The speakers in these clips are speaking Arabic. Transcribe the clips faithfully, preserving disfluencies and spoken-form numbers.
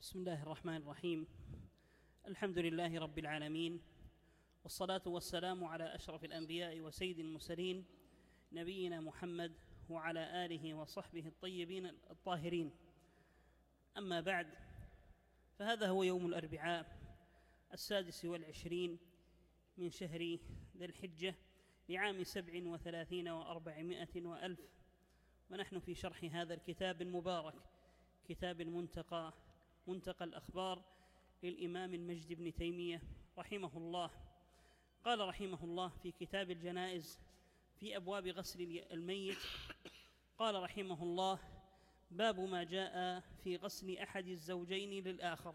بسم الله الرحمن الرحيم. الحمد لله رب العالمين، والصلاة والسلام على أشرف الأنبياء وسيد المرسلين نبينا محمد وعلى آله وصحبه الطيبين الطاهرين. أما بعد، فهذا هو يوم الأربعاء السادس والعشرين من شهر ذي الحجة لعام سبع وثلاثين وأربعمائة وألف، ونحن في شرح هذا الكتاب المبارك، كتاب المنتقى، منتقى الأخبار للإمام المجد بن تيمية رحمه الله. قال رحمه الله في كتاب الجنائز في أبواب غسل الميت، قال رحمه الله: باب ما جاء في غسل أحد الزوجين للآخر.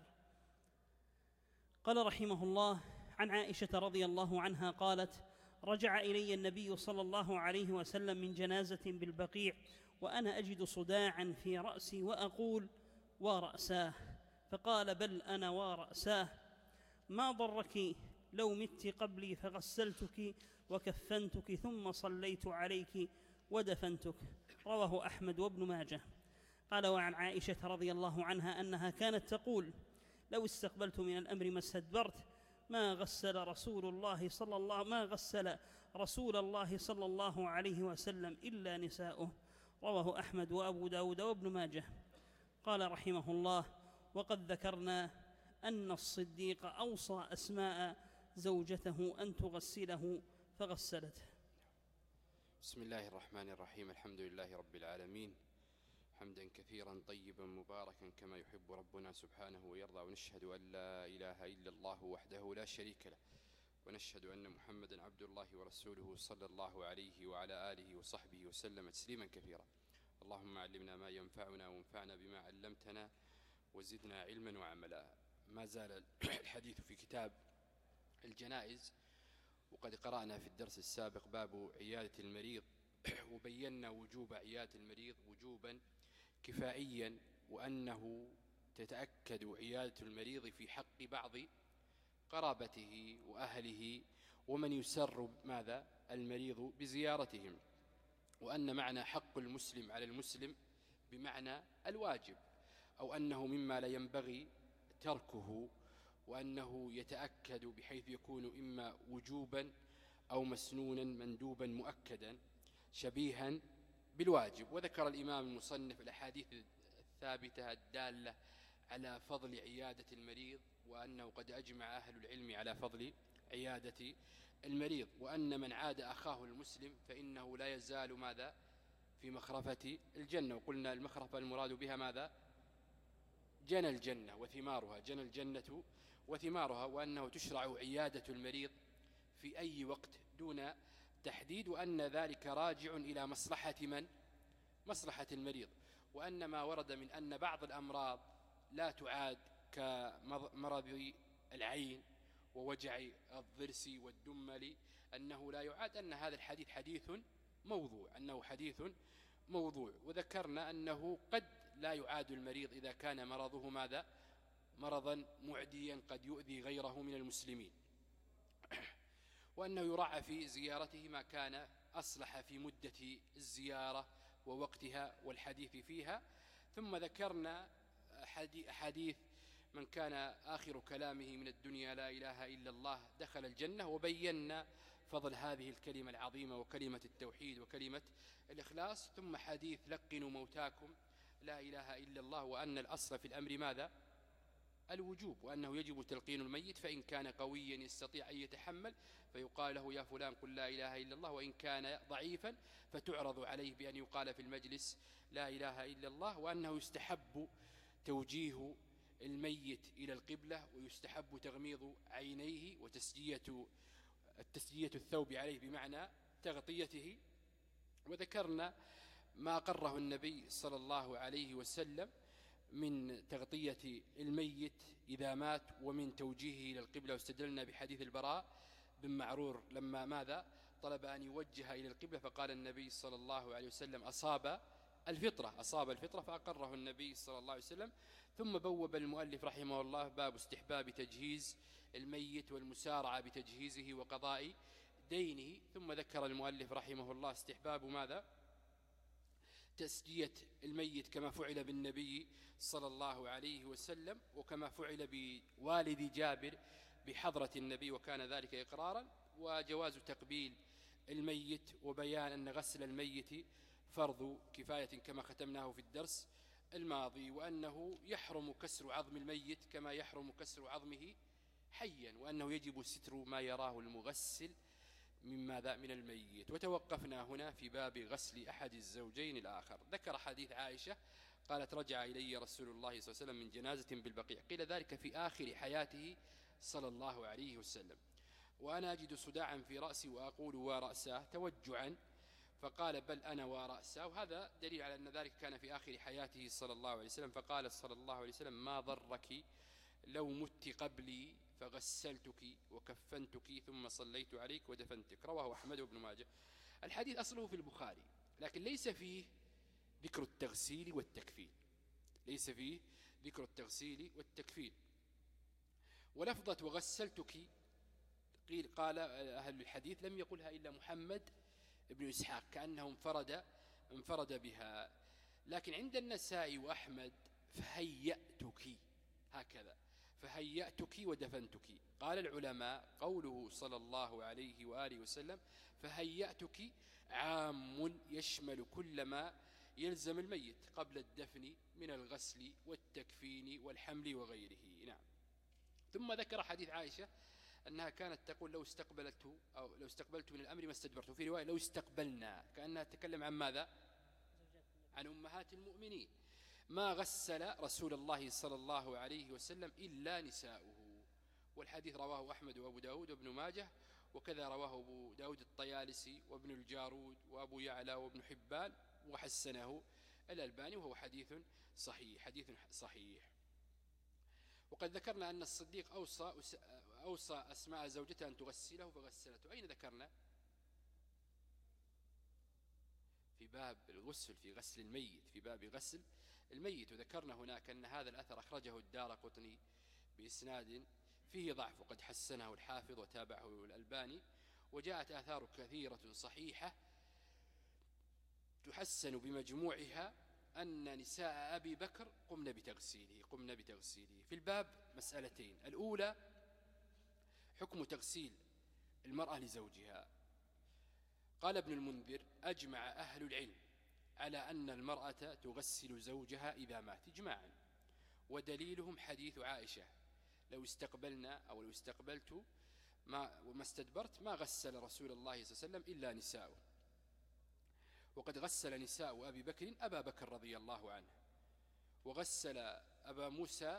قال رحمه الله: عن عائشة رضي الله عنها قالت: رجع إلي النبي صلى الله عليه وسلم من جنازة بالبقيع وأنا أجد صداعا في رأسي وأقول: ورأساه، فقال: بل أنا ورأساه، ما ضرك لو مت قبلي فغسلتك وكفنتك ثم صليت عليك ودفنتك. رواه أحمد وابن ماجه. قال: وعن عائشة رضي الله عنها أنها كانت تقول: لو استقبلت من الأمر ما استدبرت ما غسل رسول الله صلى الله ما غسل رسول الله صلى الله عليه وسلم إلا نساؤه. رواه أحمد وأبو داود وابن ماجه. قال رحمه الله: وقد ذكرنا أن الصديق أوصى أسماء زوجته أن تغسله فغسلته. بسم الله الرحمن الرحيم. الحمد لله رب العالمين، حمدا كثيرا طيبا مباركا كما يحب ربنا سبحانه ويرضى، ونشهد أن لا إله إلا الله وحده لا شريك له، ونشهد أن محمدا عبد الله ورسوله صلى الله عليه وعلى آله وصحبه وسلم تسليما كثيرا. اللهم علمنا ما ينفعنا وانفعنا بما علمتنا وزدنا علما وعملا. ما زال الحديث في كتاب الجنائز، وقد قرأنا في الدرس السابق باب عيادة المريض، وبينا وجوب عيادة المريض وجوبا كفائيا، وأنه تتأكد عيادة المريض في حق بعض قرابته وأهله ومن يسر ماذا المريض بزيارتهم، وأن معنى حق المسلم على المسلم بمعنى الواجب، أو أنه مما لا ينبغي تركه، وأنه يتأكد بحيث يكون إما وجوبا أو مسنونا مندوبا مؤكدا شبيها بالواجب. وذكر الإمام المصنف الأحاديث الثابتة الدالة على فضل عيادة المريض، وأنه قد أجمع أهل العلم على فضل عيادة المريض، وأن من عاد أخاه المسلم فإنه لا يزال ماذا في مخرفة الجنة. وقلنا المخرفة المراد بها ماذا؟ جنى الجنة وثمارها، جنى الجنة وثمارها، وأنه تشرع عيادة المريض في أي وقت دون تحديد، وأن ذلك راجع إلى مصلحة من؟ مصلحة المريض. وأن ما ورد من أن بعض الأمراض لا تعاد كمرض العين ووجع الضرس والدمل أنه لا يعاد، أن هذا الحديث حديث موضوع، أنه حديث موضوع. وذكرنا أنه قد لا يعاد المريض إذا كان مرضه ماذا؟ مرضا معديا قد يؤذي غيره من المسلمين، وأنه يراعى في زيارته ما كان أصلح في مدة الزيارة ووقتها والحديث فيها. ثم ذكرنا حديث من كان آخر كلامه من الدنيا لا إله إلا الله دخل الجنة، وبينا فضل هذه الكلمة العظيمة وكلمة التوحيد وكلمة الإخلاص. ثم حديث لقنوا موتاكم لا إله إلا الله، وأن الأصل في الأمر ماذا؟ الوجوب، وأنه يجب تلقين الميت، فإن كان قويا يستطيع أن يتحمل فيقال له: يا فلان قل لا إله إلا الله، وإن كان ضعيفا فتعرض عليه بأن يقال في المجلس لا إله إلا الله. وأنه يستحب توجيه الميت إلى القبلة، ويستحب تغميض عينيه وتسجية التسجية الثوب عليه بمعنى تغطيته. وذكرنا ما قره النبي صلى الله عليه وسلم من تغطية الميت إذا مات ومن توجيهه إلى القبلة، واستدلنا بحديث البراء بن معرور لما ماذا طلب أن يوجه إلى القبلة، فقال النبي صلى الله عليه وسلم: أصاب الفطرة أصاب الفطرة فأقره النبي صلى الله عليه وسلم. ثم بوب المؤلف رحمه الله باب استحباب تجهيز الميت والمسارعة بتجهيزه وقضاء دينه. ثم ذكر المؤلف رحمه الله استحباب ماذا؟ تسجية الميت كما فعل بالنبي صلى الله عليه وسلم، وكما فعل بوالد جابر بحضرة النبي وكان ذلك إقرارا، وجواز تقبيل الميت، وبيان أن غسل الميت فرض كفاية كما ختمناه في الدرس الماضي، وأنه يحرم كسر عظم الميت كما يحرم كسر عظمه حيا، وأنه يجب ستر ما يراه المغسل من ماذا من الميت. وتوقفنا هنا في باب غسل أحد الزوجين الآخر. ذكر حديث عائشة قالت رجع إلي رسول الله صلى الله عليه وسلم من جنازة بالبقيع، قيل ذلك في آخر حياته صلى الله عليه وسلم، وأنا أجد صداعا في رأسي وأقول ورأساه توجعا، فقال بل أنا ورأساه، وهذا دليل على أن ذلك كان في آخر حياته صلى الله عليه وسلم. فقال صلى الله عليه وسلم ما ضرك لو مت قبلي فغسلتك وكفنتك ثم صليت عليك ودفنتك، رواه أحمد بن ماجه. الحديث أصله في البخاري، لكن ليس فيه ذكر التغسيل والتكفين، ليس فيه ذكر التغسيل والتكفين. ولفظة وغسلتك قيل قال أهل الحديث لم يقلها إلا محمد بن إسحاق، كأنه انفرد انفرد بها، لكن عند النسائي وأحمد فهيأتك، هكذا فهيأتك ودفنتك. قال العلماء قوله صلى الله عليه وآله وسلم فهيأتك عام يشمل كل ما يلزم الميت قبل الدفن من الغسل والتكفين والحمل وغيره. نعم. ثم ذكر حديث عائشة أنها كانت تقول لو استقبلت أو لو استقبلت من الأمر ما استدبرت، في رواية لو استقبلنا، كأنها تتكلم عن ماذا؟ عن أمهات المؤمنين. ما غسل رسول الله صلى الله عليه وسلم إلا نساؤه، والحديث رواه أحمد وأبو داود وابن ماجه، وكذا رواه أبو داود الطيالسي وابن الجارود وأبو يعلى وابن حبان، وحسنه الألباني، وهو حديث صحيح حديث صحيح. وقد ذكرنا أن الصديق أوصى أوصى أسماء زوجته أن تغسله فغسلته. أين ذكرنا؟ في باب الغسل، في غسل الميت، في باب غسل الميت. وذكرنا هناك أن هذا الأثر أخرجه الدارقطني بإسناد فيه ضعف، وقد حسنه الحافظ وتابعه الألباني. وجاءت آثار كثيرة صحيحة تحسن بمجموعها أن نساء أبي بكر قمن بتغسيله قمن بتغسيله. في الباب مسألتين: الأولى حكم تغسيل المرأة لزوجها. قال ابن المنذر أجمع أهل العلم على أن المرأة تغسل زوجها إذا مات إجماعا، ودليلهم حديث عائشة لو استقبلنا أو لو استقبلت ما وما استدبرت ما غسل رسول الله صلى الله عليه وسلم إلا نساؤه. وقد غسل نساء أبي بكر أبا بكر رضي الله عنه، وغسل أبا موسى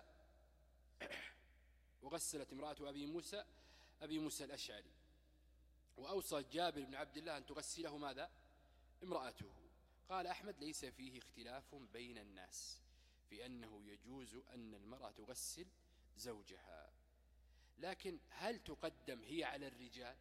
وغسلت امرأة أبي موسى أبي موسى الأشعري، وأوصى جابر بن عبد الله أن تغسله ماذا؟ امرأته. قال أحمد ليس فيه اختلاف بين الناس في أنه يجوز أن المرأة تغسل زوجها، لكن هل تقدم هي على الرجال؟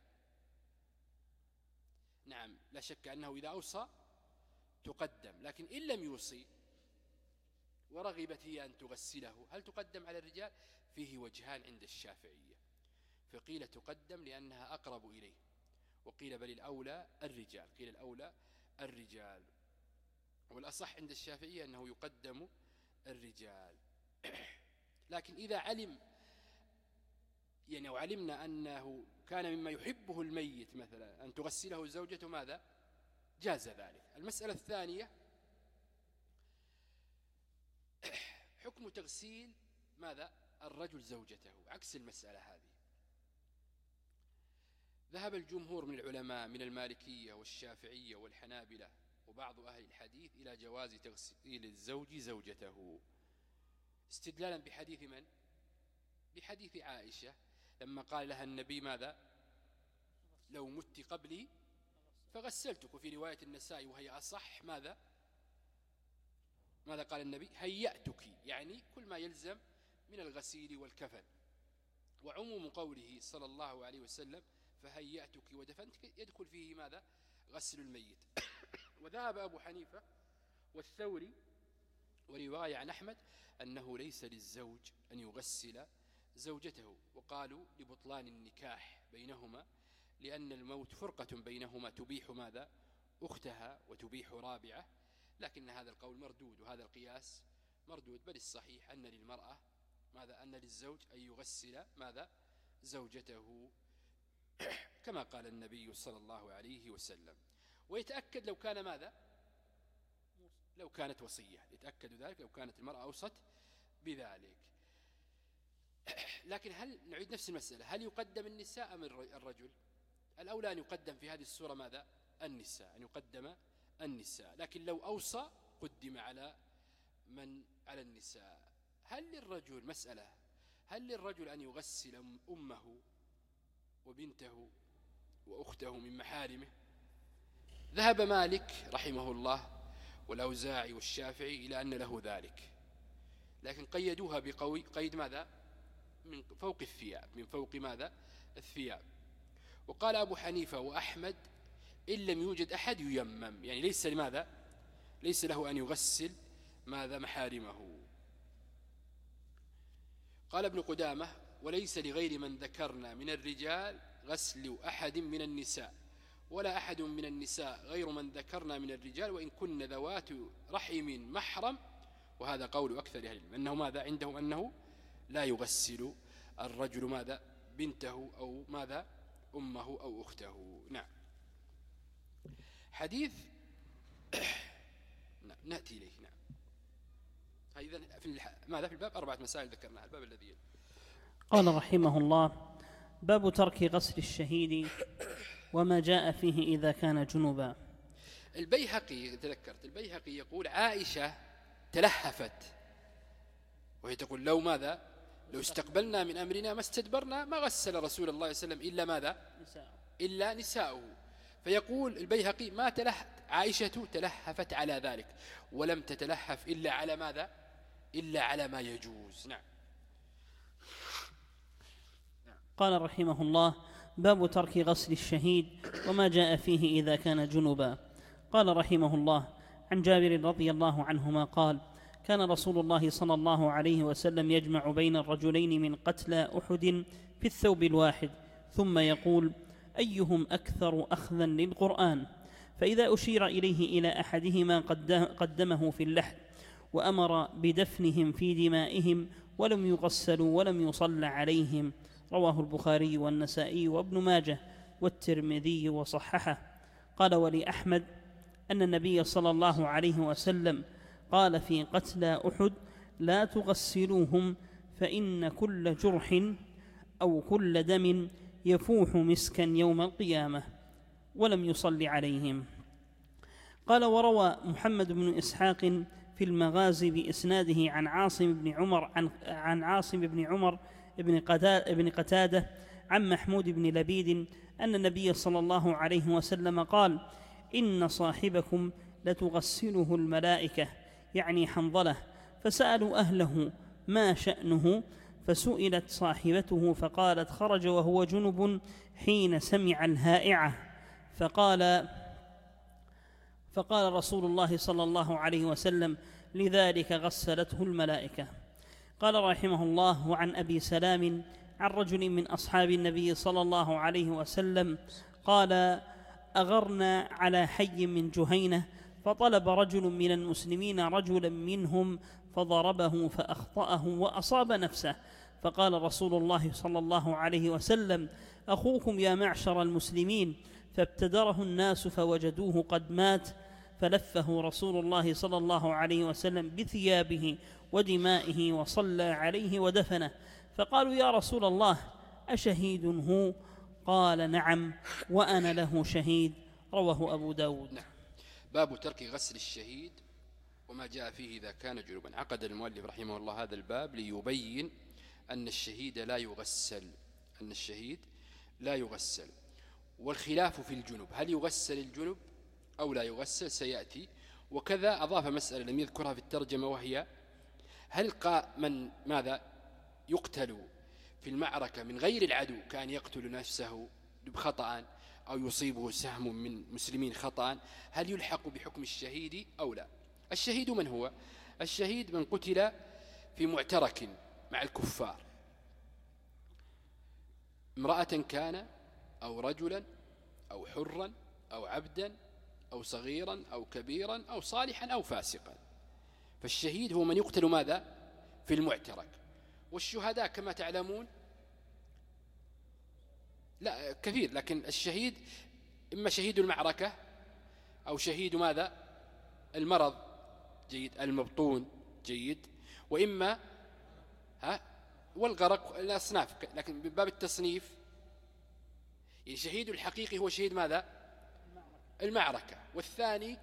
نعم، لا شك أنه إذا أوصى تقدم، لكن إن لم يوصي ورغبت هي أن تغسله هل تقدم على الرجال؟ فيه وجهان عند الشافعية، فقيل تقدم لأنها أقرب إليه، وقيل بل الأولى الرجال، قيل الأولى الرجال، والأصح عند الشافعية أنه يقدم الرجال. لكن إذا علم يعني وعلمنا أنه كان مما يحبه الميت مثلا أن تغسله زوجته ماذا؟ جاز ذلك. المسألة الثانية حكم تغسيل ماذا؟ الرجل زوجته، عكس المسألة هذه. ذهب الجمهور من العلماء من المالكية والشافعية والحنابلة وبعض أهل الحديث إلى جواز تغسيل الزوج زوجته، استدلالا بحديث من؟ بحديث عائشة لما قال لها النبي ماذا؟ لو مت قبلي فغسلتك. وفي رواية النسائي وهي أصح ماذا؟ ماذا قال النبي؟ هيأتك، يعني كل ما يلزم من الغسيل والكفن. وعموم قوله صلى الله عليه وسلم فهيأتك ودفنتك يدخل فيه ماذا؟ غسل الميت. وذهب أبو حنيفة والثوري ورواية عن أحمد أنه ليس للزوج أن يغسل زوجته، وقالوا لبطلان النكاح بينهما، لأن الموت فرقة بينهما تبيح ماذا؟ أختها وتبيح رابعة، لكن هذا القول مردود وهذا القياس مردود، بل الصحيح أن للمرأة ماذا أن للزوج أن يغسل ماذا زوجته كما قال النبي صلى الله عليه وسلم. ويتأكد لو كان ماذا لو كانت وصية، يتأكد ذلك لو كانت المرأة أوصت بذلك. لكن هل نعيد نفس المسألة، هل يقدم النساء أم الرجل؟ الأولى أن يقدم في هذه الصورة ماذا النساء، أن يقدم النساء، لكن لو أوصى قدم على من على النساء. هل للرجل مسألة هل للرجل أن يغسل أمه وبنته وأخته من محارمه؟ ذهب مالك رحمه الله والأوزاعي والشافعي إلى أن له ذلك، لكن قيدوها بقوي قيد ماذا من فوق الثياب، من فوق ماذا الثياب. وقال أبو حنيفة وأحمد إن لم يوجد أحد ييمم، يعني ليس لماذا ليس له أن يغسل ماذا محارمه. قال ابن قدامة وليس لغير من ذكرنا من الرجال غسل أحد من النساء، ولا أحد من النساء غير من ذكرنا من الرجال وإن كن ذوات رحم محرم. وهذا قول أكثر أهل العلم أنه ماذا عندهم أنه لا يغسل الرجل ماذا بنته أو ماذا أمه أو أخته. نعم. حديث نعم نأتي إليه. نعم. إذن في ماذا في الباب أربعة مسائل ذكرناها. الباب الذي قال رحمه الله باب ترك غسل الشهيد وما جاء فيه إذا كان جنبا. البيهقي تذكرت البيهقي يقول عائشة تلهفت وهي تقول لو ماذا لو استقبلنا من أمرنا ما استدبرنا ما غسل رسول الله صلى الله عليه وسلم إلا ماذا إلا نساؤه. فيقول البيهقي ما تلهفت عائشة تلهفت على ذلك ولم تتلهف إلا على ماذا إلا على ما يجوز. نعم. قال رحمه الله باب ترك غسل الشهيد وما جاء فيه إذا كان جنبا. قال رحمه الله عن جابر رضي الله عنهما قال كان رسول الله صلى الله عليه وسلم يجمع بين الرجلين من قتلى أحد في الثوب الواحد ثم يقول أيهم أكثر أخذا للقرآن، فإذا أشير إليه إلى أحدهما قدمه في اللحد وأمر بدفنهم في دمائهم ولم يغسلوا ولم يصلى عليهم. رواه البخاري والنسائي وابن ماجه والترمذي وصححه. قال ولأحمد أن النبي صلى الله عليه وسلم قال في قتلى أحد لا تغسلوهم فإن كل جرح أو كل دم يفوح مسكا يوم القيامة، ولم يصل عليهم. قال وروى محمد بن إسحاق في المغازي بإسناده عن عاصم بن عمر عن, عن عاصم بن عمر بن قتادة عن محمود بن لبيد أن النبي صلى الله عليه وسلم قال إن صاحبكم لتغسله الملائكة، يعني حنظلة، فسألوا أهله ما شأنه، فسئلت صاحبته فقالت خرج وهو جنب حين سمع الهائعة، فقال فقال رسول الله صلى الله عليه وسلم لذلك غسلته الملائكة. قال رحمه الله وعن أبي سلام عن رجل من أصحاب النبي صلى الله عليه وسلم قال أغرنا على حي من جهينة فطلب رجل من المسلمين رجلا منهم فضربه فأخطأه وأصاب نفسه، فقال رسول الله صلى الله عليه وسلم أخوكم يا معشر المسلمين، فابتدره الناس فوجدوه قد مات، فلفه رسول الله صلى الله عليه وسلم بثيابه ودمائه وصلى عليه ودفنه، فقالوا يا رسول الله أشهيد هو؟ قال نعم وأنا له شهيد. رواه أبو داود. نعم. باب ترك غسل الشهيد وما جاء فيه إذا كان جنبا. عقد المؤلف رحمه الله هذا الباب ليبين أن الشهيد لا يغسل أن الشهيد لا يغسل والخلاف في الجنب، هل يغسل الجنب أو لا يغسل سيأتي. وكذا أضاف مسألة لم يذكرها في الترجمة وهي هل من ماذا يقتل في المعركة من غير العدو كان يقتل نفسه خطأ أو يصيبه سهم من مسلمين خطأ، هل يلحق بحكم الشهيد أو لا؟ الشهيد من هو؟ الشهيد من قتل في معترك مع الكفار، امرأة كان أو رجلا أو حرا أو عبدا أو صغيرا أو كبيرا أو صالحا أو فاسقا. فالشهيد هو من يقتل ماذا؟ في المعترك. والشهداء كما تعلمون لا كثير، لكن الشهيد إما شهيد المعركة أو شهيد ماذا؟ المرض، جيد، المبطون، جيد، وإما ها والغرق، الأصناف. لكن من باب التصنيف يعني شهيد الحقيقي هو شهيد ماذا؟ المعركة. والثاني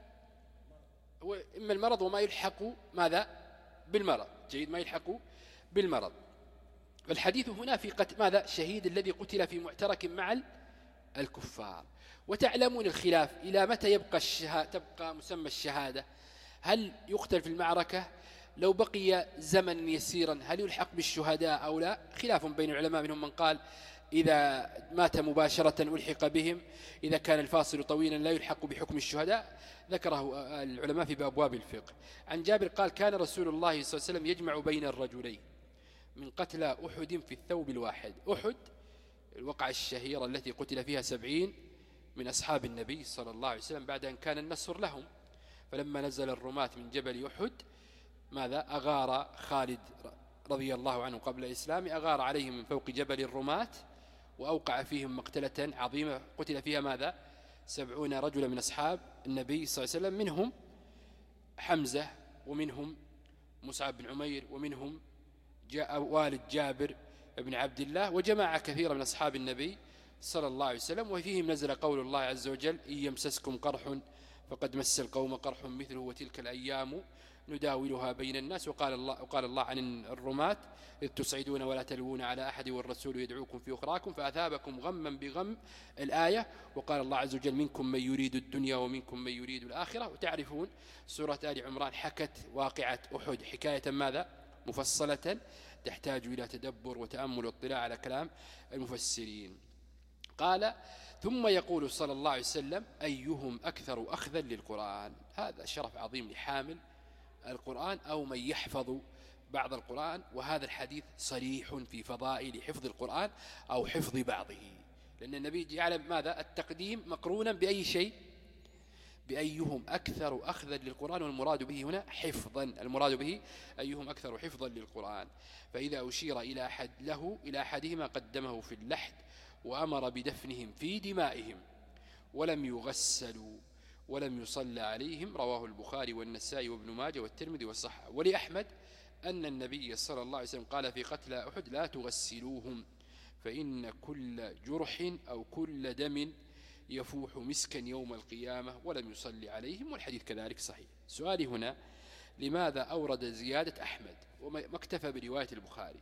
هو إما المرض وما يلحق ماذا؟ بالمرض، جيد، ما يلحق بالمرض. فالحديث هنا في قتل ماذا؟ شهيد الذي قتل في معترك مع الكفار. وتعلمون الخلاف إلى متى يبقى الشهادة، تبقى مسمى الشهادة. هل يقتل في المعركة؟ لو بقي زمن يسيرا هل يلحق بالشهداء أو لا؟ خلاف بين العلماء، منهم من قال إذا مات مباشرة ألحق بهم، إذا كان الفاصل طويلا لا يلحق بحكم الشهداء. ذكره العلماء في أبواب الفقه. عن جابر قال كان رسول الله صلى الله عليه وسلم يجمع بين الرجلين من قتلى أحد في الثوب الواحد. أحد الوقعة الشهيرة التي قتل فيها سبعين من أصحاب النبي صلى الله عليه وسلم بعد أن كان النصر لهم. فلما نزل الرماة من جبل أحد ماذا؟ أغار خالد رضي الله عنه قبل الإسلام، أغار عليهم من فوق جبل الرماة وأوقع فيهم مقتلة عظيمة قتل فيها ماذا؟ سبعون رجلا من أصحاب النبي صلى الله عليه وسلم، منهم حمزة ومنهم مصعب بن عمير ومنهم جاء والد جابر بن عبد الله وجماعة كثيرة من أصحاب النبي صلى الله عليه وسلم. وفيهم نزل قول الله عز وجل إن يمسسكم قرح فقد مس القوم قرح مثله وتلك الأيام نداولها بين الناس. وقال الله, وقال الله عن الرماة إذ تصعدون ولا تلوون على أحد والرسول يدعوكم في أخراكم فأثابكم غما بغم الآية. وقال الله عز وجل منكم من يريد الدنيا ومنكم من يريد الآخرة. وتعرفون سورة آل عمران حكت واقعة أحد حكاية ماذا؟ مفصلة تحتاج إلى تدبر وتأمل واطلاع على كلام المفسرين. قال ثم يقول صلى الله عليه وسلم أيهم أكثر أخذا للقرآن. هذا شرف عظيم لحامل القرآن أو من يحفظ بعض القرآن. وهذا الحديث صريح في فضائل حفظ القرآن أو حفظ بعضه، لأن النبي جعل ماذا؟ التقديم مقرونا بأي شيء؟ بأيهم أكثر أخذا للقرآن، والمراد به هنا حفظا، المراد به أيهم أكثر حفظا للقرآن. فإذا أشير إلى أحد له إلى أحدهما قدمه في اللحد وأمر بدفنهم في دمائهم ولم يغسلوا ولم يصلى عليهم. رواه البخاري والنسائي وابن ماجه والترمذي والصحة. ولأحمد أن النبي صلى الله عليه وسلم قال في قتل أحد لا تغسلوهم فإن كل جرح أو كل دم يفوح مسكا يوم القيامة ولم يصلي عليهم. والحديث كذلك صحيح. سؤالي هنا لماذا أورد زيادة أحمد وما اكتفى برواية البخاري؟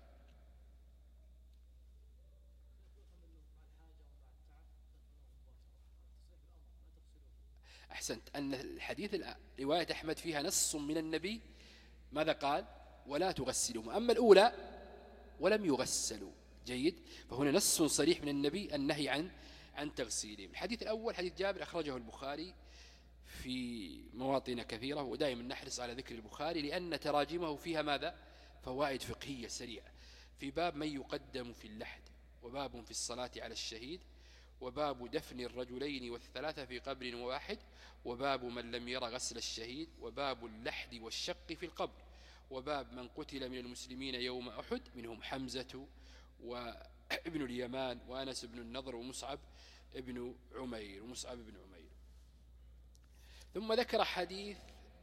أحسنت، أن الحديث رواية أحمد فيها نص من النبي ماذا قال؟ ولا تغسلهم. أما الأولى ولم يغسلوا، جيد، فهنا نص صريح من النبي النهي عن عن تغسيلهم. الحديث الأول حديث جابر أخرجه البخاري في مواطن كثيرة، ودائما نحرص على ذكر البخاري لأن تراجمه فيها ماذا؟ فوائد فقهية سريعة، في باب من يقدم في اللحد، وباب في الصلاة على الشهيد، وباب دفن الرجلين والثلاثة في قبر واحد، وباب من لم ير غسل الشهيد، وباب اللحد والشق في القبر، وباب من قتل من المسلمين يوم أحد منهم حمزة وابن اليمان وأنس بن النضر ومصعب ابن عمير ومصعب بن عمير. ثم ذكر حديث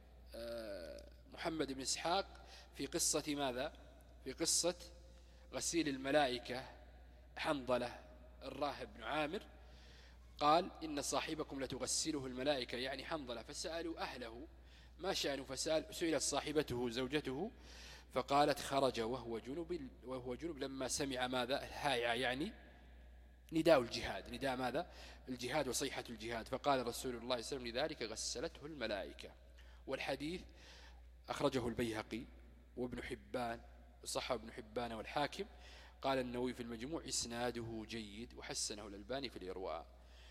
محمد بن إسحاق في قصة ماذا؟ في قصة غسيل الملائكة حنظلة الراهب بن عامر. قال إن صاحبكم لتغسله الملائكة، يعني حنظلة، فسألوا أهله ما شأنه، فسأل سئلت صاحبته زوجته فقالت خرج وهو جنب وهو جنب لما سمع ماذا؟ الهائعة، يعني نداء الجهاد، نداء ماذا؟ الجهاد وصيحة الجهاد. فقال رسول الله صلى الله عليه وسلم لذلك غسلته الملائكة. والحديث أخرجه البيهقي وابن حبان وصححه ابن حبان والحاكم. قال النووي في المجموع إسناده جيد وحسنه الألباني في الإرواء.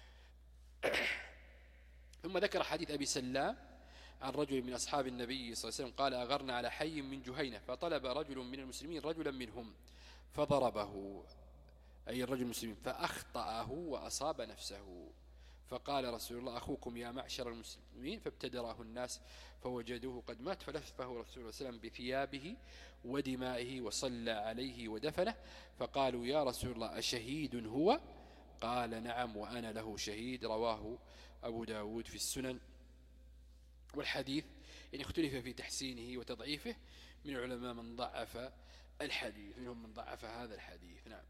ثم ذكر حديث أبي سلام عن رجل من أصحاب النبي صلى الله عليه وسلم قال أغرنا على حي من جهينة فطلب رجل من المسلمين رجلا منهم فضربه، أي الرجل المسلمين، فأخطأه وأصاب نفسه، فقال رسول الله أخوكم يا معشر المسلمين، فابتدراه الناس فوجدوه قد مات، فلفه رسول الله صلى الله عليه وسلم بثيابه ودمائه وصلى عليه ودفنه، فقالوا يا رسول الله أشهيد هو؟ قال نعم وأنا له شهيد. رواه أبو داود في السنن. والحديث يعني اختلف في تحسينه وتضعيفه من العلماء من ضعف الحديث، منهم من ضعف هذا الحديث. نعم.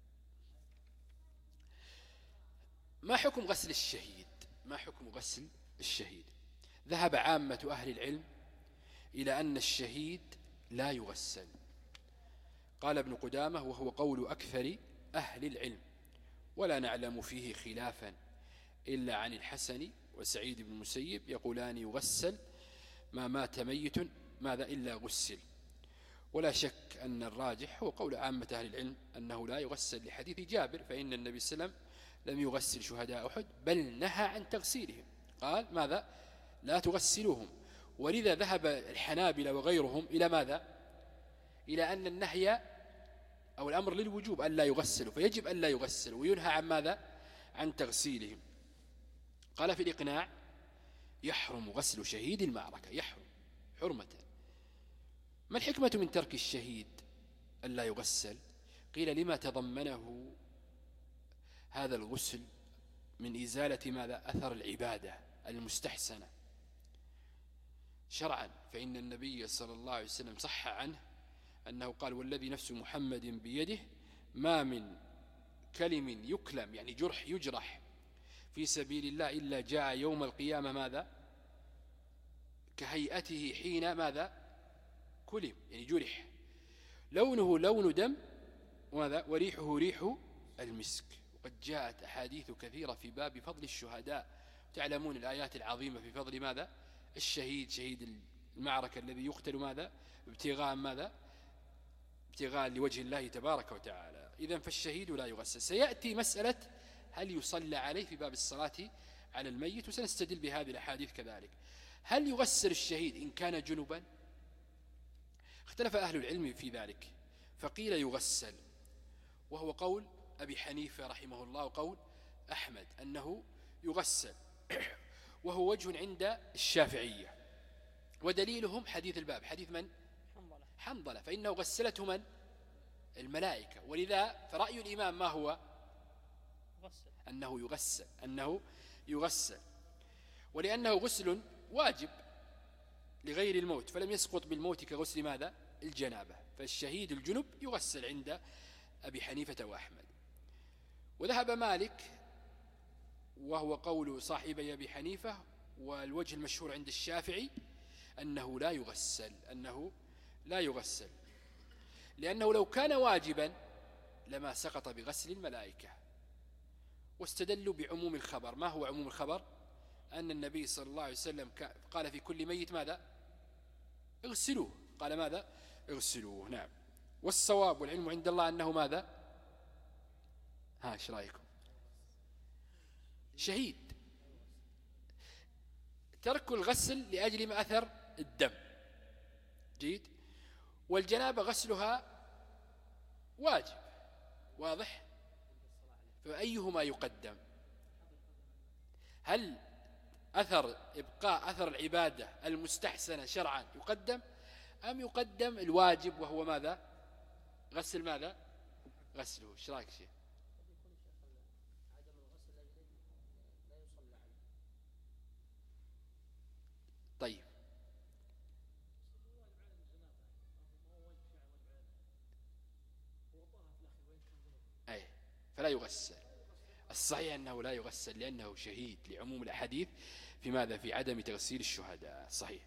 ما حكم غسل الشهيد؟ ما حكم غسل الشهيد؟ ذهب عامة أهل العلم إلى أن الشهيد لا يغسل. قال ابن قدامة وهو قول أكثر أهل العلم، ولا نعلم فيه خلافا إلا عن الحسن وسعيد بن المسيب يقولان يغسل ما مات ميت ماذا إلا غسل. ولا شك أن الراجح هو قول عامة أهل العلم أنه لا يغسل لحديث جابر، فإن النبي صلى الله عليه وسلم لم يغسل شهداء أحد بل نهى عن تغسيلهم، قال ماذا لا تغسلوهم. ولذا ذهب الحنابلة وغيرهم إلى ماذا؟ إلى أن النهي أو الأمر للوجوب أن لا يغسلوا، فيجب أن لا يغسلوا، وينهى عن ماذا؟ عن تغسيلهم. قال في الإقناع يحرم غسل شهيد المعركة، يحرم حرمة. ما الحكمة من ترك الشهيد أن لا يغسل؟ قيل لما تضمنه هذا الغسل من إزالة ماذا؟ أثر العبادة المستحسنة شرعا، فإن النبي صلى الله عليه وسلم صح عنه أنه قال والذي نفس محمد بيده ما من كلم يكلم يعني جرح يجرح في سبيل الله إلا جاء يوم القيامة ماذا؟ كهيئته حين ماذا؟ كلم يعني جرح، لونه لون دم وماذا؟ وريحه ريح المسك. وقد جاءت أحاديث كثيرة في باب فضل الشهداء، تعلمون الآيات العظيمة في فضل ماذا؟ الشهيد، شهيد المعركة الذي يقتل ماذا؟ ابتغاء ماذا؟ ابتغاء لوجه الله تبارك وتعالى. إذن فالشهيد لا يغسل. سيأتي مسألة هل يصلى عليه في باب الصلاة على الميت، وسنستدل بهذه الأحاديث كذلك. هل يغسل الشهيد إن كان جنبا؟ اختلف أهل العلم في ذلك، فقيل يغسل، وهو قول أبي حنيفة رحمه الله وقول أحمد أنه يغسل، وهو وجه عند الشافعية. ودليلهم حديث الباب، حديث من؟ حنظلة، فإنه غسلته من؟ الملائكة. ولذا فرأي الإمام ما هو؟ أنه يغسل، أنه يغسل، ولأنه غسل واجب لغير الموت، فلم يسقط بالموت كغسل ماذا؟ الجنابة. فالشهيد الجنب يغسل عند أبي حنيفة وأحمد. وذهب مالك وهو قول صاحبي أبي حنيفة والوجه المشهور عند الشافعي أنه لا يغسل، أنه لا يغسل، لأنه لو كان واجبا لما سقط بغسل الملائكة. واستدلوا بعموم الخبر. ما هو عموم الخبر؟ أن النبي صلى الله عليه وسلم قال في كل ميت ماذا؟ اغسلوه، قال ماذا؟ اغسلوه. نعم. والصواب والعلم عند الله أنه ماذا؟ ها ايش رأيكم؟ شهيد. ترك الغسل لأجل ما أثر الدم جيد، والجنابة غسلها واجب، واضح؟ فأيهما يقدم؟ هل أثر إبقاء أثر العبادة المستحسنة شرعا يقدم، أم يقدم الواجب وهو ماذا؟ غسل ماذا؟ غسله. ايش رايك شيخ؟ طيب أي فلا يغسل. الصحيح أنه لا يغسل لأنه شهيد، لعموم الأحاديث في ماذا؟ في عدم تغسيل الشهداء. صحيح.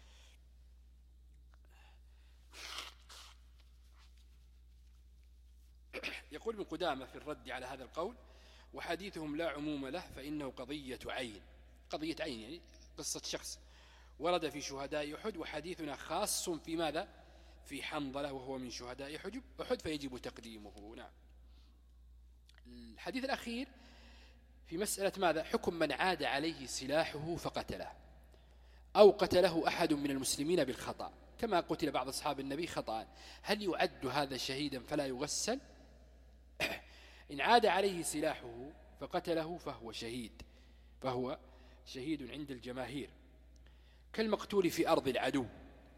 يقول ابن قدامة في الرد على هذا القول وحديثهم لا عموم له فإنه قضية عين، قضية عين يعني قصة شخص ورد في شهداء أحد، وحديثنا خاص في ماذا؟ في حنظلة وهو من شهداء أحد فيجب تقديمه. نعم. الحديث الأخير في مسألة ماذا؟ حكم من عاد عليه سلاحه فقتله أو قتله أحد من المسلمين بالخطأ كما قتل بعض أصحاب النبي خطأ، هل يعد هذا شهيدا فلا يغسل؟ إن عاد عليه سلاحه فقتله فهو شهيد فهو شهيد عند الجماهير كالمقتول في أرض العدو.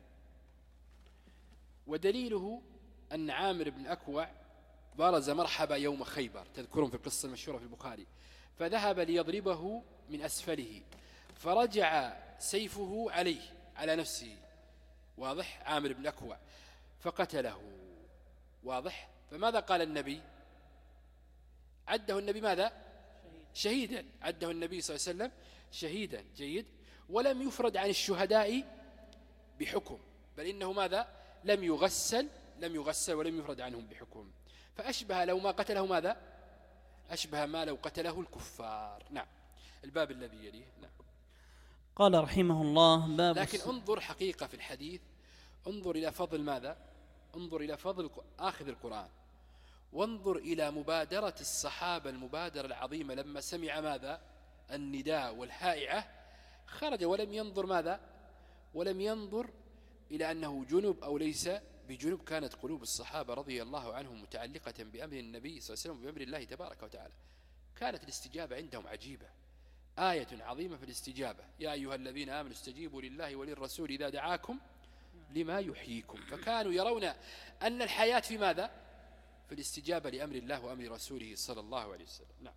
ودليله أن عامر بن الأكوع بارز مرحبا يوم خيبر، تذكرون في القصة المشهورة في البخاري، فذهب ليضربه من أسفله فرجع سيفه عليه على نفسه، واضح، عامر بن الأكوع، فقتله، واضح. فماذا قال النبي؟ عده النبي ماذا؟ شهيدا، عده النبي صلى الله عليه وسلم شهيدا، جيد. ولم يفرد عن الشهداء بحكم، بل إنه ماذا؟ لم يغسل لم يغسل ولم يفرد عنهم بحكم، فأشبه لو ما قتله ماذا؟ أشبه ما لو قتله الكفار. نعم. الباب الذي يليه. نعم. قال رحمه الله باب لكن انظر حقيقة في الحديث، انظر إلى فضل ماذا؟ انظر إلى فضل آخذ القرآن، وانظر إلى مبادرة الصحابة، المبادرة العظيمة لما سمع ماذا؟ النداء والهائعة خرج، ولم ينظر ماذا؟ ولم ينظر إلى أنه جنب أو ليس بجنب. كانت قلوب الصحابة رضي الله عنهم متعلقة بأمر النبي صلى الله عليه وسلم وبأمر الله تبارك وتعالى. كانت الاستجابة عندهم عجيبة، آية عظيمة في الاستجابة. يا أيها الذين آمنوا استجيبوا لله وللرسول إذا دعاكم لما يحييكم. فكانوا يرون أن الحياة في ماذا؟ في الاستجابة لأمر الله وأمر رسوله صلى الله عليه وسلم. نعم.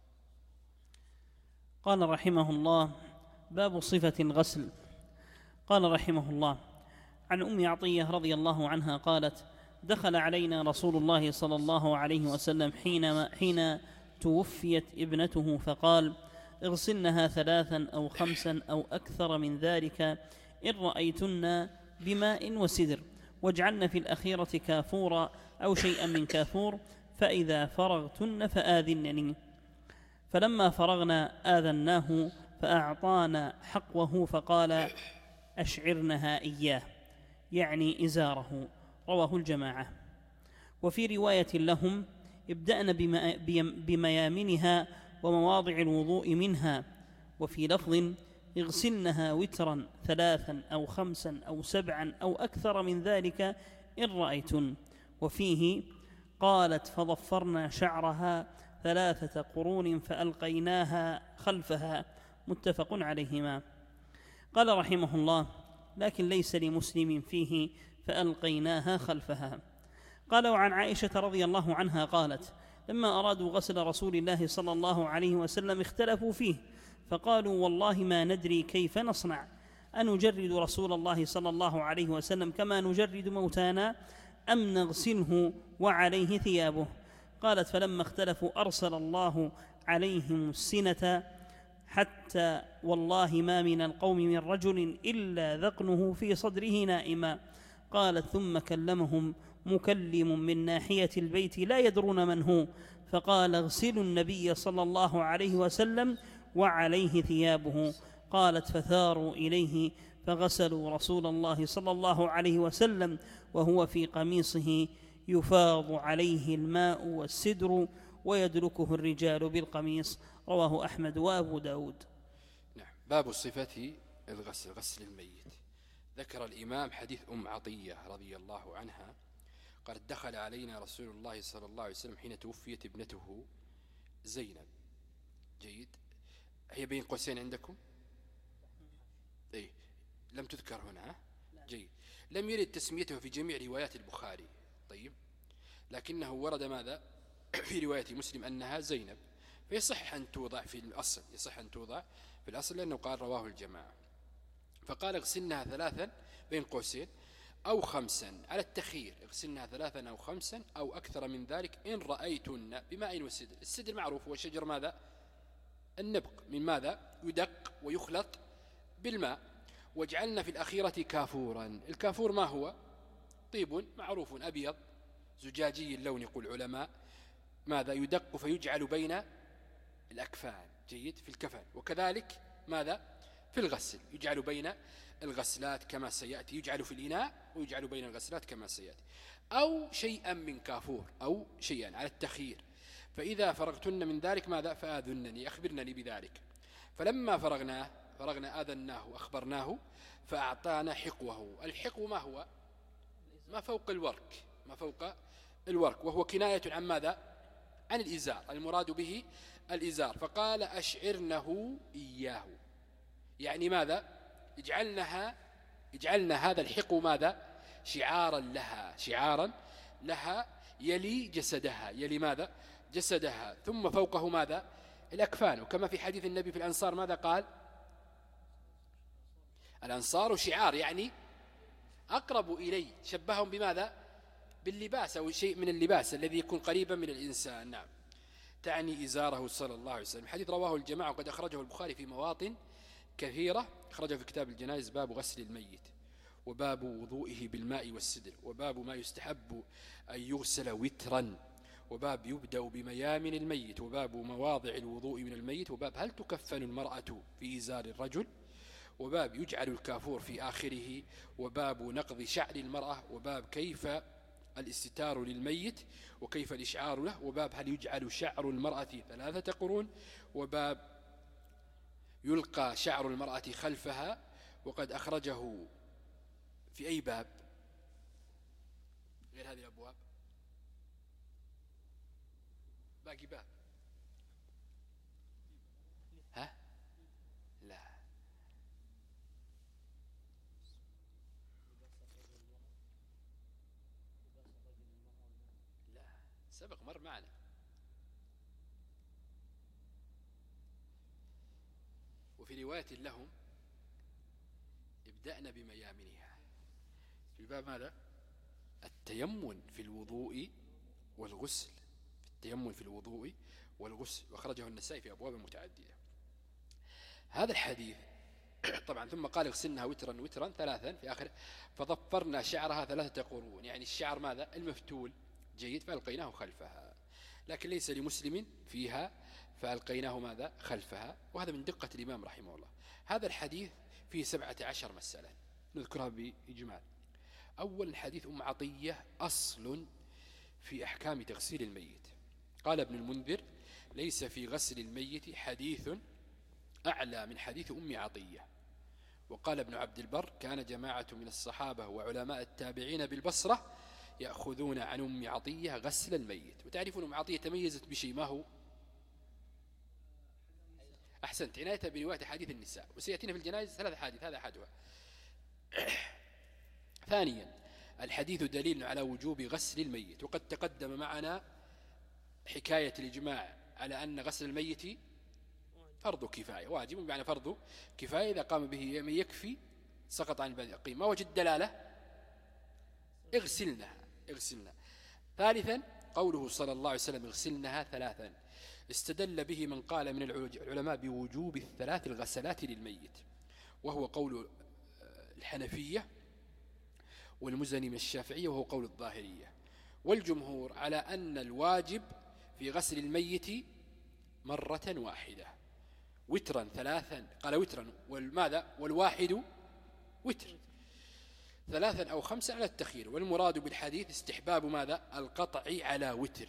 قال رحمه الله باب صفة الغسل. قال رحمه الله عن أم عطية رضي الله عنها قالت دخل علينا رسول الله صلى الله عليه وسلم حين, حين توفيت ابنته فقال اغسلنها ثلاثا أو خمسا أو أكثر من ذلك إن رأيتن بماء وسدر، واجعلن في الأخيرة كافورا أو شيئا من كافور، فإذا فرغتن فآذنني. فلما فرغنا آذناه فأعطانا حقوه فقال أشعرنها إياه، يعني إزاره. رواه الجماعة. وفي رواية لهم ابدأن بميامنها ومواضع الوضوء منها. وفي لفظ اغسلنها وترا ثلاثا أو خمسا أو سبعا أو أكثر من ذلك إن رأيتن. وفيه قالت فضفرنا شعرها ثلاثة قرون فألقيناها خلفها. متفق عليهما. قال رحمه الله لكن ليس لمسلم فيه فألقيناها خلفها. قال وعن عائشة رضي الله عنها قالت لما أرادوا غسل رسول الله صلى الله عليه وسلم اختلفوا فيه فقالوا والله ما ندري كيف نصنع، أنجرد رسول الله صلى الله عليه وسلم كما نجرد موتانا أم نغسله وعليه ثيابه؟ قالت فلما اختلفوا أرسل الله عليهم السنة حتى والله ما من القوم من رجل إلا ذقنه في صدره نائما. قالت ثم كلمهم مكلم من ناحية البيت لا يدرون من هو، فقال اغسلوا النبي صلى الله عليه وسلم وعليه ثيابه. قالت فثاروا إليه فغسلوا رسول الله صلى الله عليه وسلم وهو في قميصه يفاض عليه الماء والسدر ويدركه الرجال بالقميص. رواه أحمد وأبو داود. نعم. باب صفة الغسل، غسل الميت. ذكر الإمام حديث أم عطية رضي الله عنها قالت دخل علينا رسول الله صلى الله عليه وسلم حين توفيت ابنته زينب. جيد. هي بين قوسين عندكم؟ إيه. لم تذكر هنا. جيد. لم يرد تسميتها في جميع روايات البخاري. طيب. لكنه ورد ماذا في رواية مسلم أنها زينب، فيصح أن توضع في الأصل، يصح أن توضع في الأصل لأنه قال رواه الجماعة. فقال اغسلنها ثلاثا بين قوسين أو خمسا على التخيير، اغسلنها ثلاثا أو خمسا أو أكثر من ذلك إن رأيتن بماء وسدر. السدر معروف هو شجر ماذا؟ النبق، من ماذا؟ يدق ويخلط بالماء. واجعلنا في الأخيرة كافورا. الكافور ما هو؟ طيب معروف أبيض زجاجي اللون يقول العلماء، ماذا؟ يدق فيجعل بين الأكفان. جيد. في الكفن. وكذلك ماذا؟ في الغسل يجعل بين الغسلات كما سيأتي، يجعل في الإناء ويجعل بين الغسلات كما سيأتي. أو شيئا من كافور، أو شيئا على التخيير. فإذا فرغتن من ذلك ماذا؟ فآذنني، أخبرنني بذلك. فلما فرغناه فرغنا آذناه أخبرناه فأعطانا حقوه. الحقو ما هو؟ ما فوق الورك، ما فوق الورك، وهو كناية عن ماذا؟ عن الإزار، المراد به الإزار. فقال أشعرنه إياه، يعني ماذا؟ اجعلنها اجعلنا هذا الحقو ماذا؟ شعارا لها، شعارا لها يلي جسدها، يلي ماذا؟ جسدها. ثم فوقه ماذا؟ الأكفان. وكما في حديث النبي في الأنصار ماذا قال؟ الأنصار شعار، يعني أقرب إلي، شبههم بماذا؟ باللباس أو شيء من اللباس الذي يكون قريبا من الإنسان. نعم، تعني إزاره صلى الله عليه وسلم. الحديث رواه الجماعة وقد أخرجه البخاري في مواطن كثيرة، أخرجه في كتاب الجنائز باب غسل الميت، وباب وضوئه بالماء والسدر، وباب ما يستحب أن يغسل وترا، وباب يبدأ بميامن الميت، وباب مواضع الوضوء من الميت، وباب هل تكفن المرأة في إزار الرجل، وباب يجعل الكافور في آخره، وباب نقض شعر المرأة، وباب كيف الاستتار للميت وكيف الإشعار له، وباب هل يجعل شعر المرأة ثلاثة قرون، وباب يلقى شعر المرأة خلفها. وقد أخرجه في أي باب غير هذه الأبواب؟ باقي باب؟ ها؟ لا، لا، سبق مر معنا. وفي رواية لهم ابدأنا بميامنها. في الباب ماذا؟ التيمن في الوضوء والغسل، التيمن في الوضوء والغسل، وأخرجه النسائي في أبواب متعددة. هذا الحديث طبعا. ثم قال اغسلنها وترا وترا ثلاثا في آخر، فضفرنا شعرها ثلاثة قرون، يعني الشعر ماذا؟ المفتول جيد، فألقيناه خلفها، لكن ليس لمسلم فيها فألقيناه ماذا؟ خلفها. وهذا من دقة الإمام رحمه الله. هذا الحديث فيه سبعة عشر مسألة نذكرها بإجمال. أول حديث أم عطية أصل في أحكام تغسيل الميت. قال ابن المنذر ليس في غسل الميت حديث أعلى من حديث أم عطية. وقال ابن عبد البر كان جماعة من الصحابة وعلماء التابعين بالبصرة يأخذون عن أم عطية غسل الميت. وتعرفون أم عطية تميزت بشيء، ما هو؟ أحسنت، عنايتها برواية حديث النساء، وسيأتينا في الجنائز ثلاث حديث، هذا أحدها. ثانيا الحديث دليل على وجوب غسل الميت، وقد تقدم معنا حكاية الإجماع على أن غسل الميت فرض كفاية، واجب بمعنى فرض كفاية، إذا قام به من يكفي سقط عن الباقي. ما وجد دلالة؟ اغسلنها اغسلنا. ثالثا قوله صلى الله عليه وسلم اغسلنها ثلاثا، استدل به من قال من العلماء بوجوب الثلاث الغسلات للميت، وهو قول الحنفية والمزني من الشافعية، وهو قول الظاهرية. والجمهور على أن الواجب في غسل الميت مرة واحدة، وترا ثلاثا، قال وترا، والماذا؟ والواحد وتر، ثلاثا أو خمسا على التخيير. والمراد بالحديث استحباب ماذا؟ القطع على وتر،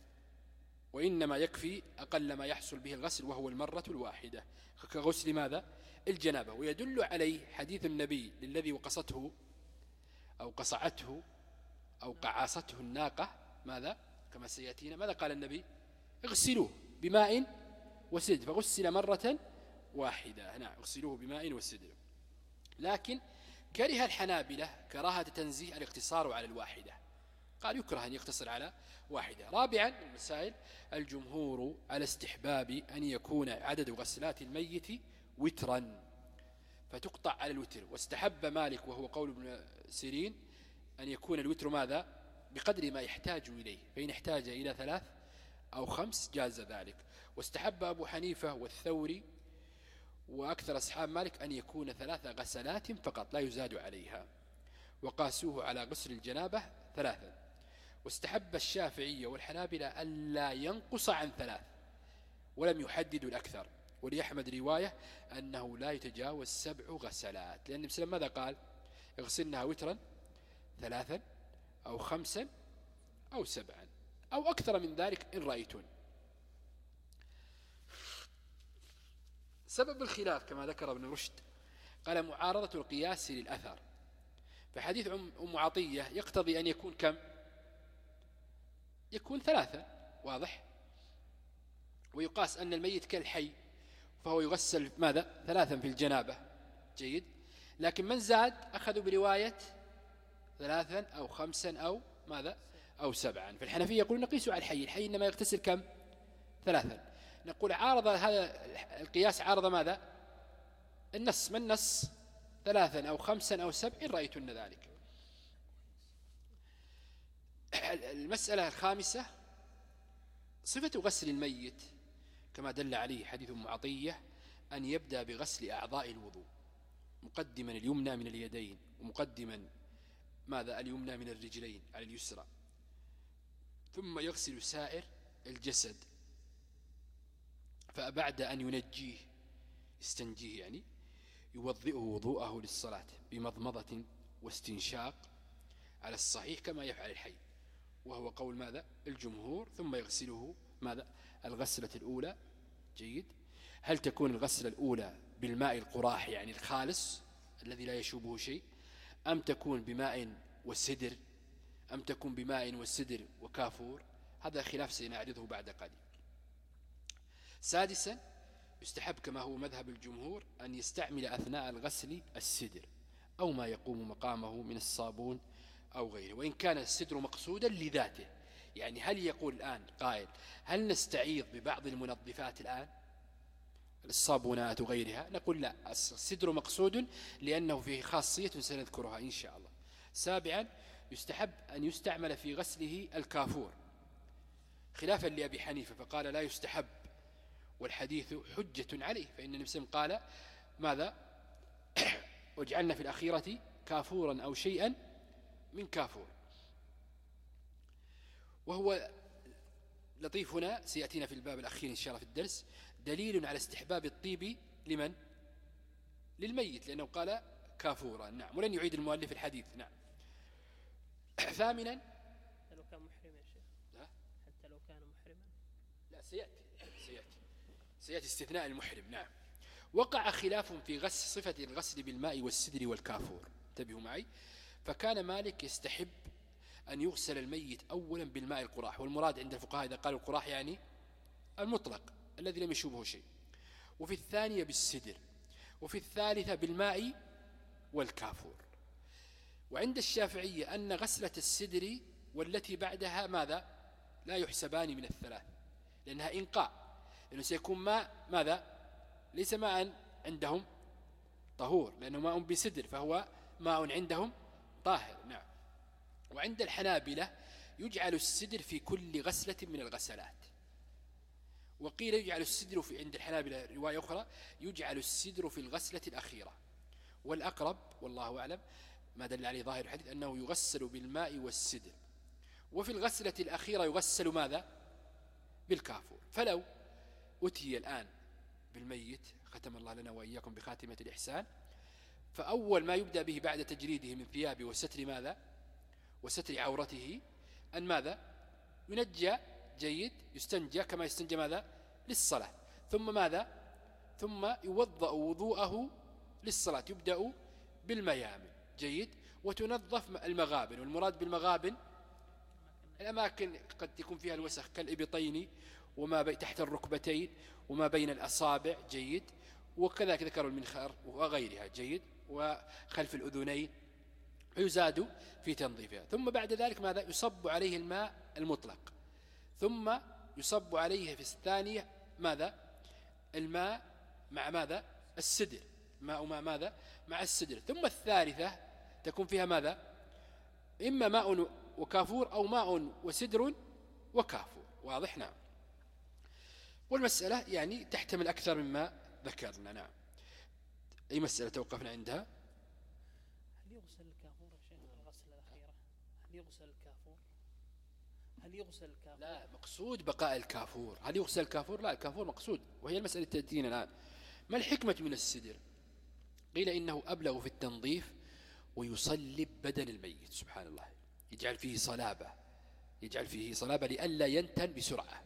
وإنما يكفي أقل ما يحصل به الغسل وهو المرة الواحدة، كغسل ماذا؟ الجنابة. ويدل عليه حديث النبي للذي وقصته أو قصعته أو قعاصته الناقة، ماذا؟ كما سيأتينا، ماذا قال النبي؟ اغسلوه بماء وسدر، فغسل مرة واحدة. نعم، اغسلوه بماء وسدر. لكن كره الحنابلة كراهة تنزيه الاقتصار على الواحدة، قال يكره أن يقتصر على واحدة. رابعا من المسائل الجمهور على استحباب أن يكون عدد غسلات الميت وترا، فتقطع على الوتر. واستحب مالك وهو قول ابن سيرين أن يكون الوتر ماذا؟ بقدر ما يحتاج إليه، فإن احتاج إلى ثلاث أو خمس جاز ذلك. واستحب أبو حنيفة والثوري وأكثر أصحاب مالك أن يكون ثلاث غسلات فقط لا يزاد عليها، وقاسوه على غسل الجنابة ثلاثا. واستحب الشافعية والحنابلة ألا ينقص عن ثلاث، ولم يحددوا الأكثر. ولأحمد رواية أنه لا يتجاوز سبع غسلات، لأن النبي صلى الله عليه وسلم ماذا قال؟ اغسلنها وترا ثلاثا أو خمسا أو سبعا أو أكثر من ذلك إن رأيتون. سبب الخلاف كما ذكر ابن رشد قال معارضة القياس للأثر، فحديث أم عطية يقتضي أن يكون كم؟ يكون ثلاثة، واضح؟ ويقاس أن الميت كالحي، فهو يغسل ماذا ثلاثا في الجنابة. جيد. لكن من زاد أخذوا برواية ثلاثا أو خمسا أو ماذا أو سبعا. فالحنفية يقولون نقيسوا على الحي، الحي إنما يغتسل كم ثلاثا. نقول عارض هذا القياس عارض ماذا النص، ما النص ثلاثا أو خمسا أو سبع إن رأيتن ذلك. المسألة الخامسة صفة غسل الميت كما دل عليه حديث أم عطية، أن يبدأ بغسل أعضاء الوضوء مقدما اليمنى من اليدين، ومقدما ماذا اليمنى من الرجلين على اليسرى، ثم يغسل سائر الجسد. فبعد أن ينجيه يستنجيه يعني يوضئه وضوءه للصلاة بمضمضة واستنشاق على الصحيح كما يفعل الحي، وهو قول ماذا الجمهور. ثم يغسله ماذا الغسلة الأولى. جيد. هل تكون الغسلة الأولى بالماء القراح يعني الخالص الذي لا يشوبه شيء، أم تكون بماء وسدر، أم تكون بماء وسدر وكافور؟ هذا خلاف سنعرضه بعد قليل. سادسا يستحب كما هو مذهب الجمهور أن يستعمل أثناء الغسل السدر أو ما يقوم مقامه من الصابون أو غيره، وإن كان السدر مقصودا لذاته. يعني هل يقول الآن قائل هل نستعيض ببعض المنظفات الآن الصابونات وغيرها؟ نقول لا، السدر مقصود لأنه فيه خاصية سنذكرها إن شاء الله. سابعا يستحب أن يستعمل في غسله الكافور خلافا لأبي حنيفة فقال لا يستحب، والحديث حجة عليه، فإن النبي صلى الله عليه وسلم قال ماذا واجعلنا في الأخيرة كافورا أو شيئا من كافور. وهو لطيف هنا سيأتينا في الباب الأخير إن شاء الله في الدرس دليل على استحباب الطيب لمن للميت، لأنه قال كافورا. نعم. ولن يعيد المؤلف الحديث. نعم. ثامنا حتى لو كان محرما يا شيخ، حتى لو كان محرما لا سيأتي سيأتي سيأتي استثناء المحرم. نعم. وقع خلاف في غسل صفة الغسل بالماء والسدر والكافور، انتبهوا معي. فكان مالك يستحب أن يغسل الميت أولا بالماء القراح، والمراد عند الفقهاء إذا قالوا القراح يعني المطلق الذي لم يشوبه شيء، وفي الثانية بالسدر، وفي الثالثة بالماء والكافور. وعند الشافعية أن غسلة السدر والتي بعدها ماذا لا يحسبان من الثلاث، لأنها إنقاء، لأنه سيكون ماء ماذا ليس ماء عندهم طهور، لأنه ماء بسدر فهو ماء عندهم طاهر. نعم. وعند الحنابلة يجعل السدر في كل غسلة من الغسلات، وقيل يجعل السدر في عند الحنابلة رواية أخرى يجعل السدر في الغسلة الأخيرة. والأقرب والله أعلم ما دل عليه ظاهر الحديث أنه يغسل بالماء والسدر، وفي الغسلة الأخيرة يغسل ماذا بالكافور. فلو أتي الآن بالميت ختم الله لنا وإياكم بخاتمة الإحسان، فأول ما يبدأ به بعد تجريده من ثيابه وستر ماذا وستر عورته أن ماذا ينجى. جيد. يستنجى كما يستنجى ماذا للصلاة، ثم ماذا ثم يوضأ وضوءه للصلاة، يبدأ بالميامن. جيد. وتنظف المغابن، والمراد بالمغابن الأماكن قد يكون فيها الوسخ كالإبطين وما بي تحت الركبتين وما بين الأصابع. جيد. وكذلك ذكروا المنخار وغيرها. جيد. وخلف الأذنين، يزاد في تنظيفها. ثم بعد ذلك ماذا يصب عليه الماء المطلق، ثم يصب عليه في الثانية ماذا الماء مع ماذا السدر، ماء مع ماذا مع السدر. ثم الثالثة تكون فيها ماذا إما ماء وكافور أو ماء وسدر وكافور. واضح. نعم. والمسألة يعني تحتمل أكثر مما ذكرنا. نعم. أي مسألة توقفنا عندها؟ هل يغسل الكافور يا شيخ الغسلة الأخيرة؟ هل يغسل الكافور؟ هل يغسل الكافور؟ لا، مقصود بقاء الكافور. هل يغسل الكافور؟ لا، الكافور مقصود، وهي المسألة تأتينا الآن. ما الحكمة من السدر؟ قيل إنه أبلغ في التنظيف ويصلب بدن الميت، سبحان الله، يجعل فيه صلابة، يجعل فيه صلابة لئلا ينتن بسرعة.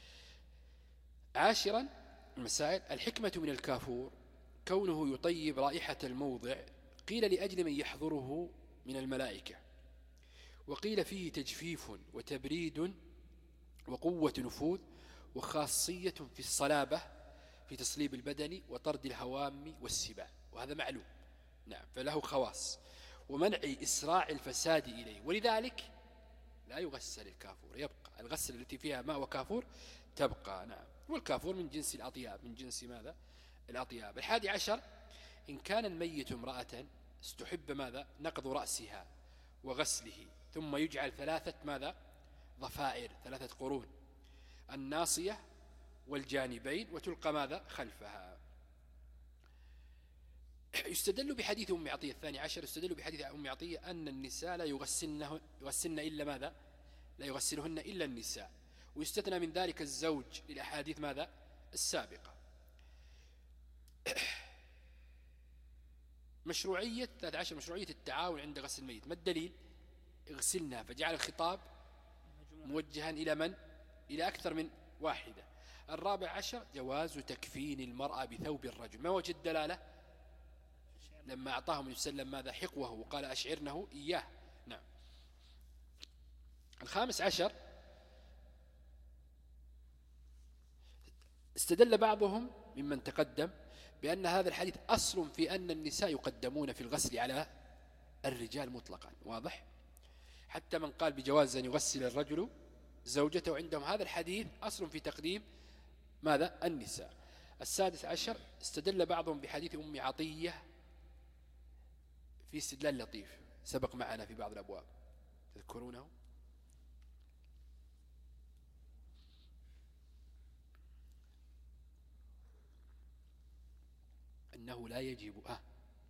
عاشرا المسائل الحكمة من الكافور كونه يطيب رائحة الموضع، قيل لأجل من يحضره من الملائكة، وقيل فيه تجفيف وتبريد وقوة نفوذ وخاصية في الصلابة في تصليب البدن وطرد الهوام والسباع، وهذا معلوم. نعم، فله خواص ومنع إسراع الفساد إليه، ولذلك لا يغسل الكافور، يبقى الغسل التي فيها ماء وكافور تبقى. نعم، والكافور من جنس الأطياب، من جنس ماذا؟ الأطياب. الحادي عشر: إن كان الميت امرأة استحب ماذا؟ نقض رأسها وغسله، ثم يجعل ثلاثة ماذا؟ ضفائر، ثلاثة قرون، الناصية والجانبين، وتلقى ماذا؟ خلفها. يستدل بحديث أم عطية الثاني عشر، يستدل بحديث أم عطية أن النساء لا يغسلن, يغسلن إلا ماذا؟ لا يغسلهن إلا النساء، ويستثنى من ذلك الزوج للأحاديث ماذا؟ السابقة. مشروعية ثلاثة عشر: مشروعية التعاون عند غسل الميت. ما الدليل؟ اغسلنا، فجعل الخطاب موجها إلى من؟ إلى أكثر من واحدة. الرابع عشر: جواز تكفين المرأة بثوب الرجل. ما وجه الدلالة؟ لما أعطاهم يسلم ماذا؟ حقوه، وقال أشعرنه إياه. نعم. الخامس عشر: استدل بعضهم ممن تقدم بأن هذا الحديث أصل في أن النساء يقدمون في الغسل على الرجال مطلقا. واضح؟ حتى من قال بجواز أن يغسل الرجل زوجته، عندهم هذا الحديث أصل في تقديم ماذا؟ النساء. السادس عشر: استدل بعضهم بحديث أم عطية في استدلال لطيف سبق معنا في بعض الأبواب، تذكرونه؟ أنه لا يجب أه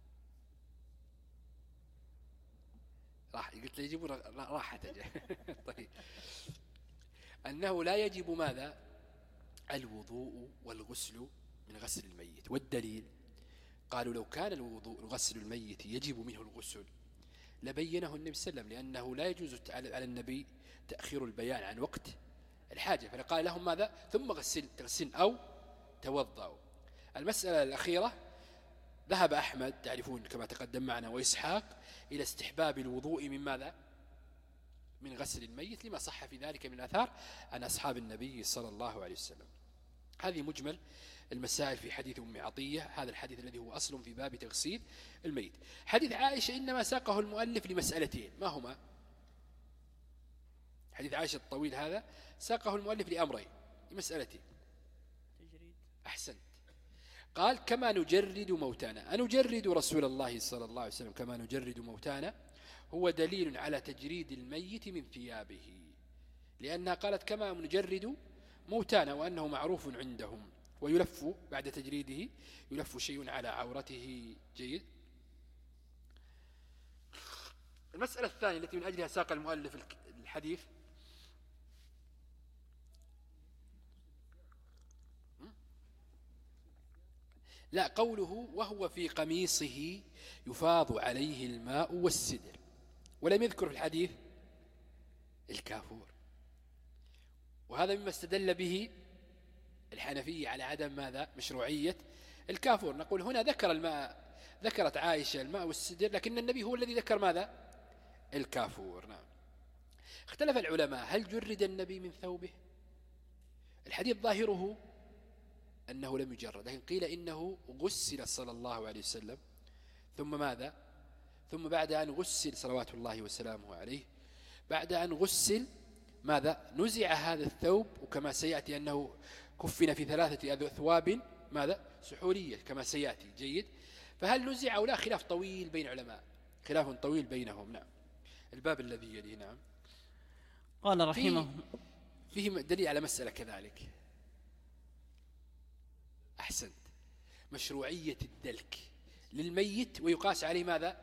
راح قلت لا يجب راحة طيب، أنه لا يجب ماذا؟ الوضوء والغسل من غسل الميت. والدليل؟ قالوا لو كان الوضوء غسل الميت يجب منه الغسل لبينه النبي صلى الله عليه وسلم، لأنه لا يجوز على النبي تأخير البيان عن وقت الحاجة، فقال لهم ماذا؟ ثم غسل تغسل أو توضأوا. المسألة الأخيرة: ذهب أحمد، تعرفون كما تقدم معنا، وإسحاق إلى استحباب الوضوء من ماذا؟ من غسل الميت، لما صح في ذلك من أثار عن أصحاب النبي صلى الله عليه وسلم. هذه مجمل المسائل في حديث أم عطية، هذا الحديث الذي هو أصل في باب تغسيل الميت. حديث عائشة إنما ساقه المؤلف لمسألتين، ما هما؟ حديث عائشة الطويل هذا ساقه المؤلف لأمرين، لمسألتين. أحسنت. قال: كما نجرد موتانا، أنجرد رسول الله صلى الله عليه وسلم كما نجرد موتانا، هو دليل على تجريد الميت من ثيابه، لأنها قالت كما نجرد موتانا، وأنه معروف عندهم، ويلف بعد تجريده يلف شيء على عورته. جيد. المسألة الثانية التي من أجلها ساق المؤلف الحديث: لا، قوله وهو في قميصه يفاض عليه الماء والسدر، ولم يذكر في الحديث الكافور، وهذا مما استدل به الحنفية على عدم ماذا؟ مشروعية الكافور. نقول هنا ذكر الماء، ذكرت عائشة الماء والسدر، لكن النبي هو الذي ذكر ماذا؟ الكافور. نعم. اختلف العلماء: هل جرد النبي من ثوبه؟ الحديث ظاهره أنه لم يجرد، لكن قيل إنه غسل صلى الله عليه وسلم، ثم ماذا؟ ثم بعد أن غسل صلوات الله وسلامه عليه، بعد أن غسل ماذا؟ نزع هذا الثوب، وكما سيأتي أنه كفن في ثلاثة أثواب ماذا؟ سحورية كما سيأتي. جيد. فهل نزع أو لا؟ خلاف طويل بين علماء، خلاف طويل بينهم. نعم. الباب الذي يليه. نعم. قال رحمه فيه, فيه دليل على مسألة كذلك. أحسنت. مشروعية الدلك للميت، ويقاس عليه ماذا؟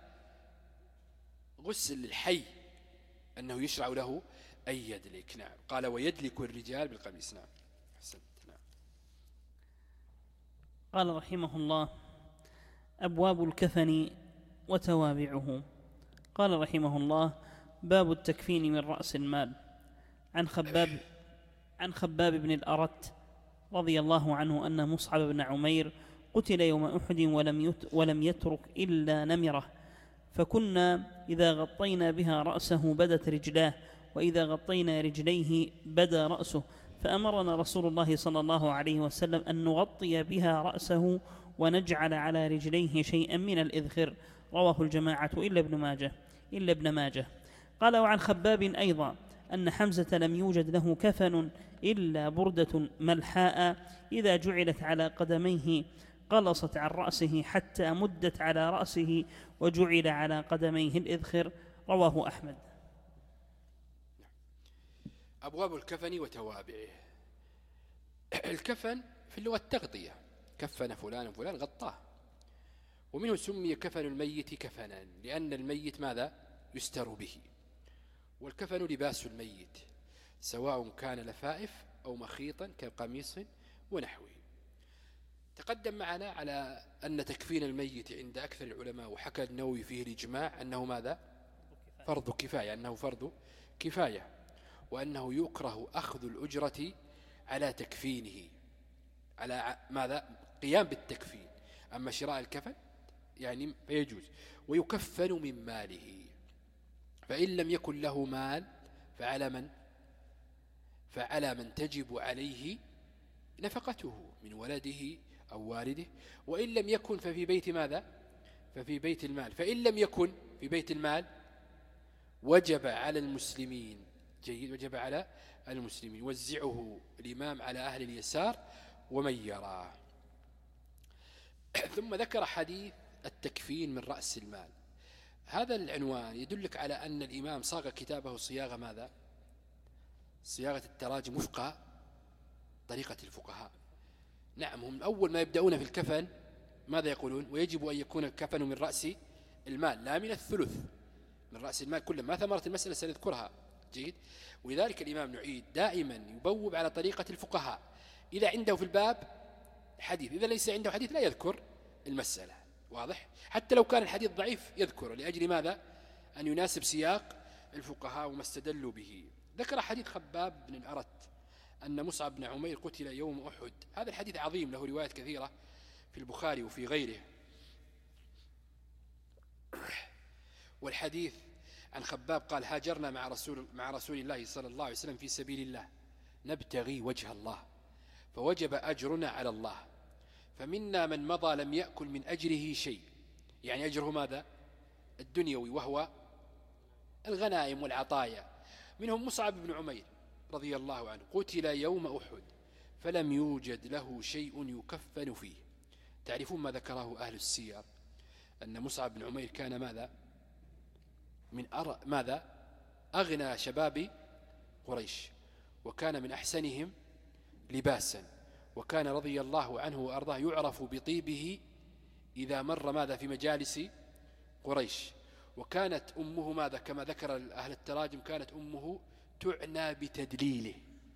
غسل الحي، أنه يشرع له أن يدلك. نعم. قال: ويدلك الرجال بالقميص. نعم. أحسنت. نعم. قال رحمه الله: أبواب الكفن وتوابعه. قال رحمه الله: باب التكفين من رأس المال. عن خباب عن خباب بن الأرت رضي الله عنه أن مصعب بن عمير قتل يوم أحد ولم ولم يترك إلا نمرة، فكنا إذا غطينا بها رأسه بدت رجلاه، وإذا غطينا رجليه بدا رأسه، فأمرنا رسول الله صلى الله عليه وسلم أن نغطي بها رأسه ونجعل على رجليه شيئا من الإذخر. رواه الجماعة إلا ابن ماجه إلا ابن ماجه. قال: وعن خباب أيضا أن حمزة لم يوجد له كفن إلا بردة ملحاء إذا جعلت على قدميه قلصت عن رأسه حتى مدت على رأسه وجعل على قدميه الإذخر. رواه أحمد. أبواب الكفن وتوابعه. الكفن في اللغة التغطية، كفن فلان فلان غطاه، ومنه سمي كفن الميت كفنا لأن الميت ماذا يستر به، والكفن لباس الميت سواء كان لفائف أو مخيطا كقميص ونحوه. تقدم معنا على أن تكفين الميت عند أكثر العلماء، وحكى النووي فيه الإجماع أنه ماذا فرض كفاية، أنه فرض كفاية، وأنه يكره أخذ الأجرة على تكفينه، على ماذا قيام بالتكفين. أما شراء الكفن يعني يجوز، ويكفن من ماله، فإن لم يكن له مال فعلى من فعلى من تجب عليه نفقته من ولده أو والده، وإن لم يكن ففي بيت ماذا ففي بيت المال، فإن لم يكن في بيت المال وجب على المسلمين جيد وجب على المسلمين وزعه الإمام على أهل اليسار ومن يراه. ثم ذكر حديث التكفين من رأس المال. هذا العنوان يدلك على أن الإمام صاغ كتابه صياغة ماذا صياغة التراجم وفق طريقة الفقهاء. نعم، هم أول ما يبدأون في الكفن ماذا يقولون؟ ويجب أن يكون الكفن من رأس المال لا من الثلث، من رأس المال كله. ما ثمرة المسألة سنذكرها جيد. ولذلك الإمام نعيد دائما يبوب على طريقة الفقهاء، إذا عنده في الباب حديث، إذا ليس عنده حديث لا يذكر المسألة. واضح؟ حتى لو كان الحديث ضعيف يذكره، لأجل ماذا؟ أن يناسب سياق الفقهاء وما استدلوا به. ذكر حديث خباب بن الأرت أن مصعب بن عمير قتل يوم أحد. هذا الحديث عظيم، له روايات كثيرة في البخاري وفي غيره. والحديث عن خباب قال: هاجرنا مع رسول, مع رسول الله صلى الله عليه وسلم في سبيل الله نبتغي وجه الله فوجب أجرنا على الله، فمنا من مضى لم يأكل من أجره شيء، يعني أجره ماذا الدنيوي وهو الغنائم والعطايا. منهم مصعب بن عمير رضي الله عنه قتل يوم أحد فلم يوجد له شيء يكفن فيه. تعرفون ما ذكره أهل السير أن مصعب بن عمير كان ماذا من أر... ماذا أغنى شباب قريش، وكان من أحسنهم لباسا، وكان رضي الله عنه وأرضاه يعرف بطيبه إذا مر ماذا في مجالس قريش. وكانت أمه ماذا كما ذكر أهل التراجم كانت أمه تعنى بتدليله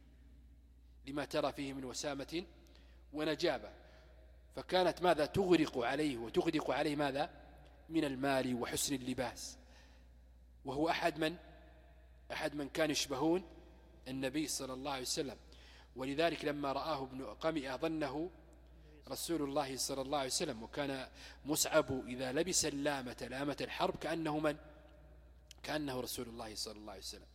لما ترى فيه من وسامة ونجابة، فكانت ماذا تغرق عليه وتغدق عليه ماذا من المال وحسن اللباس، وهو أحد من أحد من كان يشبهون النبي صلى الله عليه وسلم. ولذلك لما رآه ابن قمئة ظنه رسول الله صلى الله عليه وسلم، وكان مصعب إذا لبس اللامة لامة الحرب كأنه من كأنه رسول الله صلى الله عليه وسلم.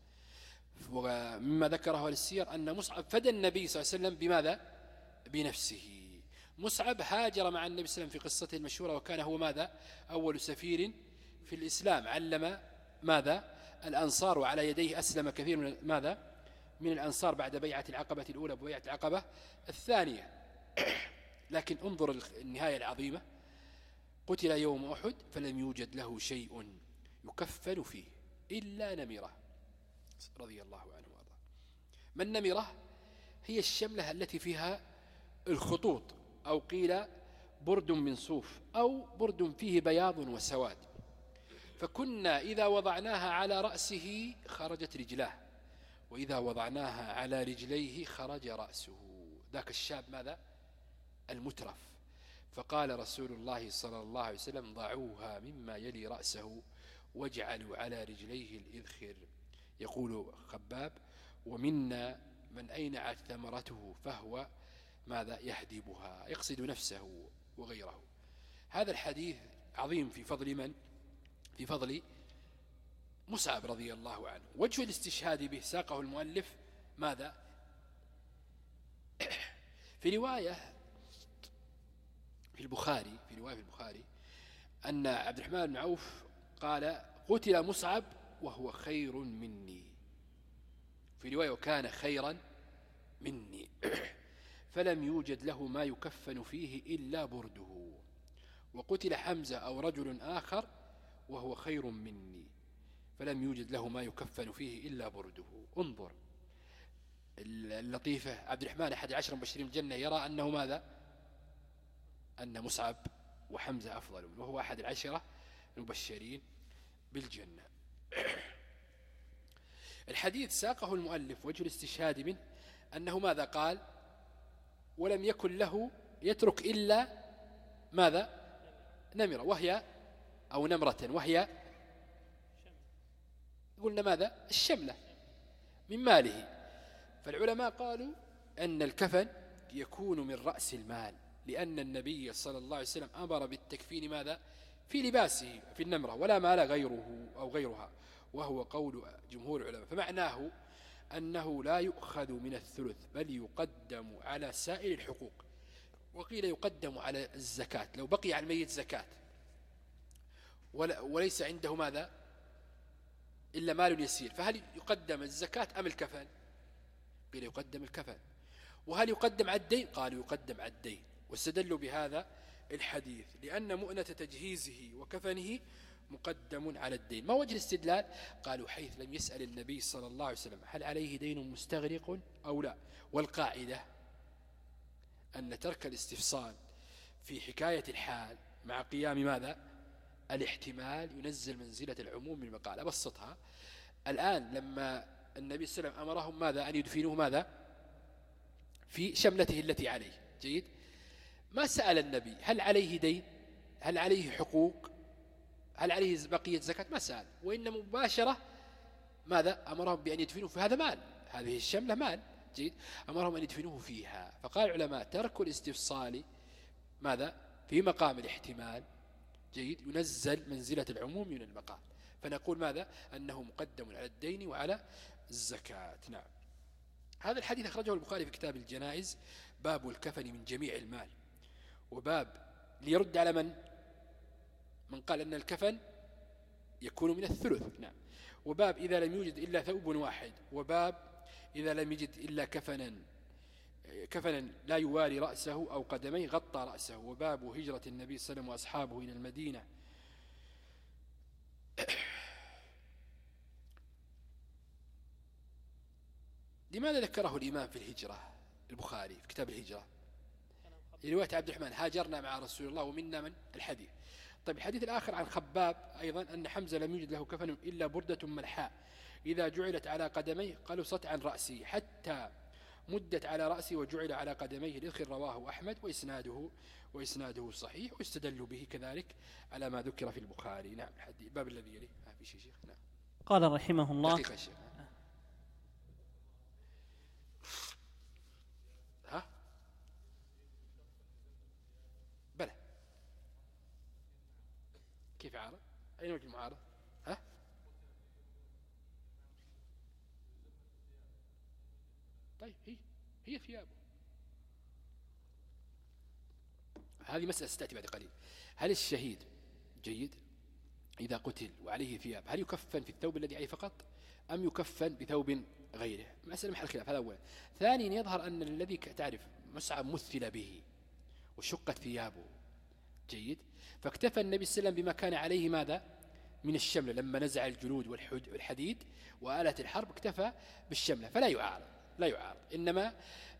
ومما ذكره السير أن مصعب فدى النبي صلى الله عليه وسلم بماذا بنفسه. مصعب هاجر مع النبي صلى الله عليه وسلم في قصته المشهورة، وكان هو ماذا أول سفير في الإسلام، علم ماذا الأنصار، وعلى يديه أسلم كثير من ماذا من الأنصار بعد بيعة العقبة الأولى وبيعة العقبة الثانية. لكن انظر النهاية العظيمة: قتل يوم أحد فلم يوجد له شيء يكفن فيه إلا نمرة رضي الله عنه وارضاه. ما النمرة؟ هي الشملة التي فيها الخطوط، أو قيل برد من صوف، أو برد فيه بياض وسواد. فكنا إذا وضعناها على رأسه خرجت رجلاه، وإذا وضعناها على رجليه خرج رأسه. ذاك الشاب ماذا المترف. فقال رسول الله صلى الله عليه وسلم: ضعوها مما يلي رأسه واجعلوا على رجليه الإذخر. يقول خباب: ومنا من أينعت ثمرته فهو ماذا يهدبها، يقصد نفسه وغيره. هذا الحديث عظيم في فضل من في فضل مصعب رضي الله عنه. وجه الاستشهاد به ساقه المؤلف ماذا في رواية في البخاري في رواية في البخاري أن عبد الرحمن بن عوف قال قتل مصعب وهو خير مني، في رواية وكان خيرا مني فلم يوجد له ما يكفن فيه إلا برده. وقتل حمزة أو رجل آخر وهو خير مني فلم يوجد له ما يكفن فيه إلا برده. انظر اللطيفة، عبد الرحمن أحد عشر مبشرين الجنة يرى أنه ماذا؟ أن مصعب وحمزة أفضل، وهو أحد العشرة المبشرين بالجنة. الحديث ساقه المؤلف وجه الاستشهاد منه أنه ماذا قال؟ ولم يكن له يترك إلا ماذا؟ نمرة، وهي أو نمرة وهي قلنا ماذا؟ الشملة من ماله. فالعلماء قالوا أن الكفن يكون من رأس المال، لأن النبي صلى الله عليه وسلم أمر بالتكفين ماذا؟ في لباسه في النمرة، ولا مال غيره أو غيرها، وهو قول جمهور العلماء. فمعناه أنه لا يؤخذ من الثلث بل يقدم على سائر الحقوق. وقيل يقدم على الزكاة لو بقي على الميت زكاة وليس عنده ماذا إلا مال يسير، فهل يقدم الزكاة أم الكفن؟ قيل يقدم الكفن. وهل يقدم على الدين؟ قالوا يقدم على الدين، واستدلوا بهذا الحديث لأن مؤنة تجهيزه وكفنه مقدم على الدين. ما وجه الاستدلال؟ قالوا حيث لم يسأل النبي صلى الله عليه وسلم هل عليه دين مستغرق أو لا. والقاعدة أن ترك الاستفصال في حكاية الحال مع قيام ماذا؟ الاحتمال ينزل منزلة العموم من المقال. أبسطها الآن لما النبي صلى الله عليه وسلم أمرهم ماذا؟ أن يدفنوه ماذا؟ في شملته التي عليه. جيد. ما سأل النبي هل عليه دين، هل عليه حقوق، هل عليه بقية زكاة، ما سأل، وإن مباشرة ماذا؟ أمرهم بأن يدفنوه في هذا مال، هذه الشملة مال. جيد. أمرهم أن يدفنوه فيها. فقال العلماء ترك الاستفصال ماذا؟ في مقام الاحتمال جيد ينزل منزلة العموم من المقال. فنقول ماذا؟ أنه مقدم على الدين وعلى الزكاة. نعم. هذا الحديث أخرجه البخاري في كتاب الجنائز باب الكفن من جميع المال، وباب ليرد على من من قال أن الكفن يكون من الثلث. نعم. وباب إذا لم يوجد إلا ثوب واحد، وباب إذا لم يجد إلا كفنا كفنا لا يواري رأسه أو قدميه غطى رأسه. وباب هجرة النبي صلى الله عليه وسلم وأصحابه إلى المدينة. لماذا ذكره الإمام في الهجرة البخاري في كتاب الهجرة؟ رواية عبد الرحمن هاجرنا مع رسول الله ومنا من الحديث. طيب الحديث الآخر عن خباب أيضا أن حمزة لم يوجد له كفن إلا بردة ملحاء إذا جعلت على قدميه قلصت عن رأسه حتى مدت على رأسه وجعل على قدميه الإذخر. رواه أحمد وإسناده وإسناده صحيح، واستدلوا به كذلك على ما ذكر في البخاري. نعم. الباب الذي يليه ما في شيء شيخ. نعم. قال رحمه الله دقيقة الشيخ. ها بلى كيف عارض؟ أين وجه المعارض؟ ها طيب هي هي ثيابه. هذه مسألة ستأتي بعد قليل. هل الشهيد جيد إذا قتل وعليه ثياب هل يكفن في الثوب الذي عليه فقط أم يكفن بثوب غيره؟ مسألة محل خلاف. هذا أولا. ثانيا يظهر أن الذي تعرف مصعب مثل به وشقت ثيابه جيد، فاكتفى النبي صلى الله عليه وسلم بما كان عليه ماذا؟ من الشملة لما نزع الجلود والحديد وآلة الحرب اكتفى بالشملة فلا يعارض لا يعارض. إنما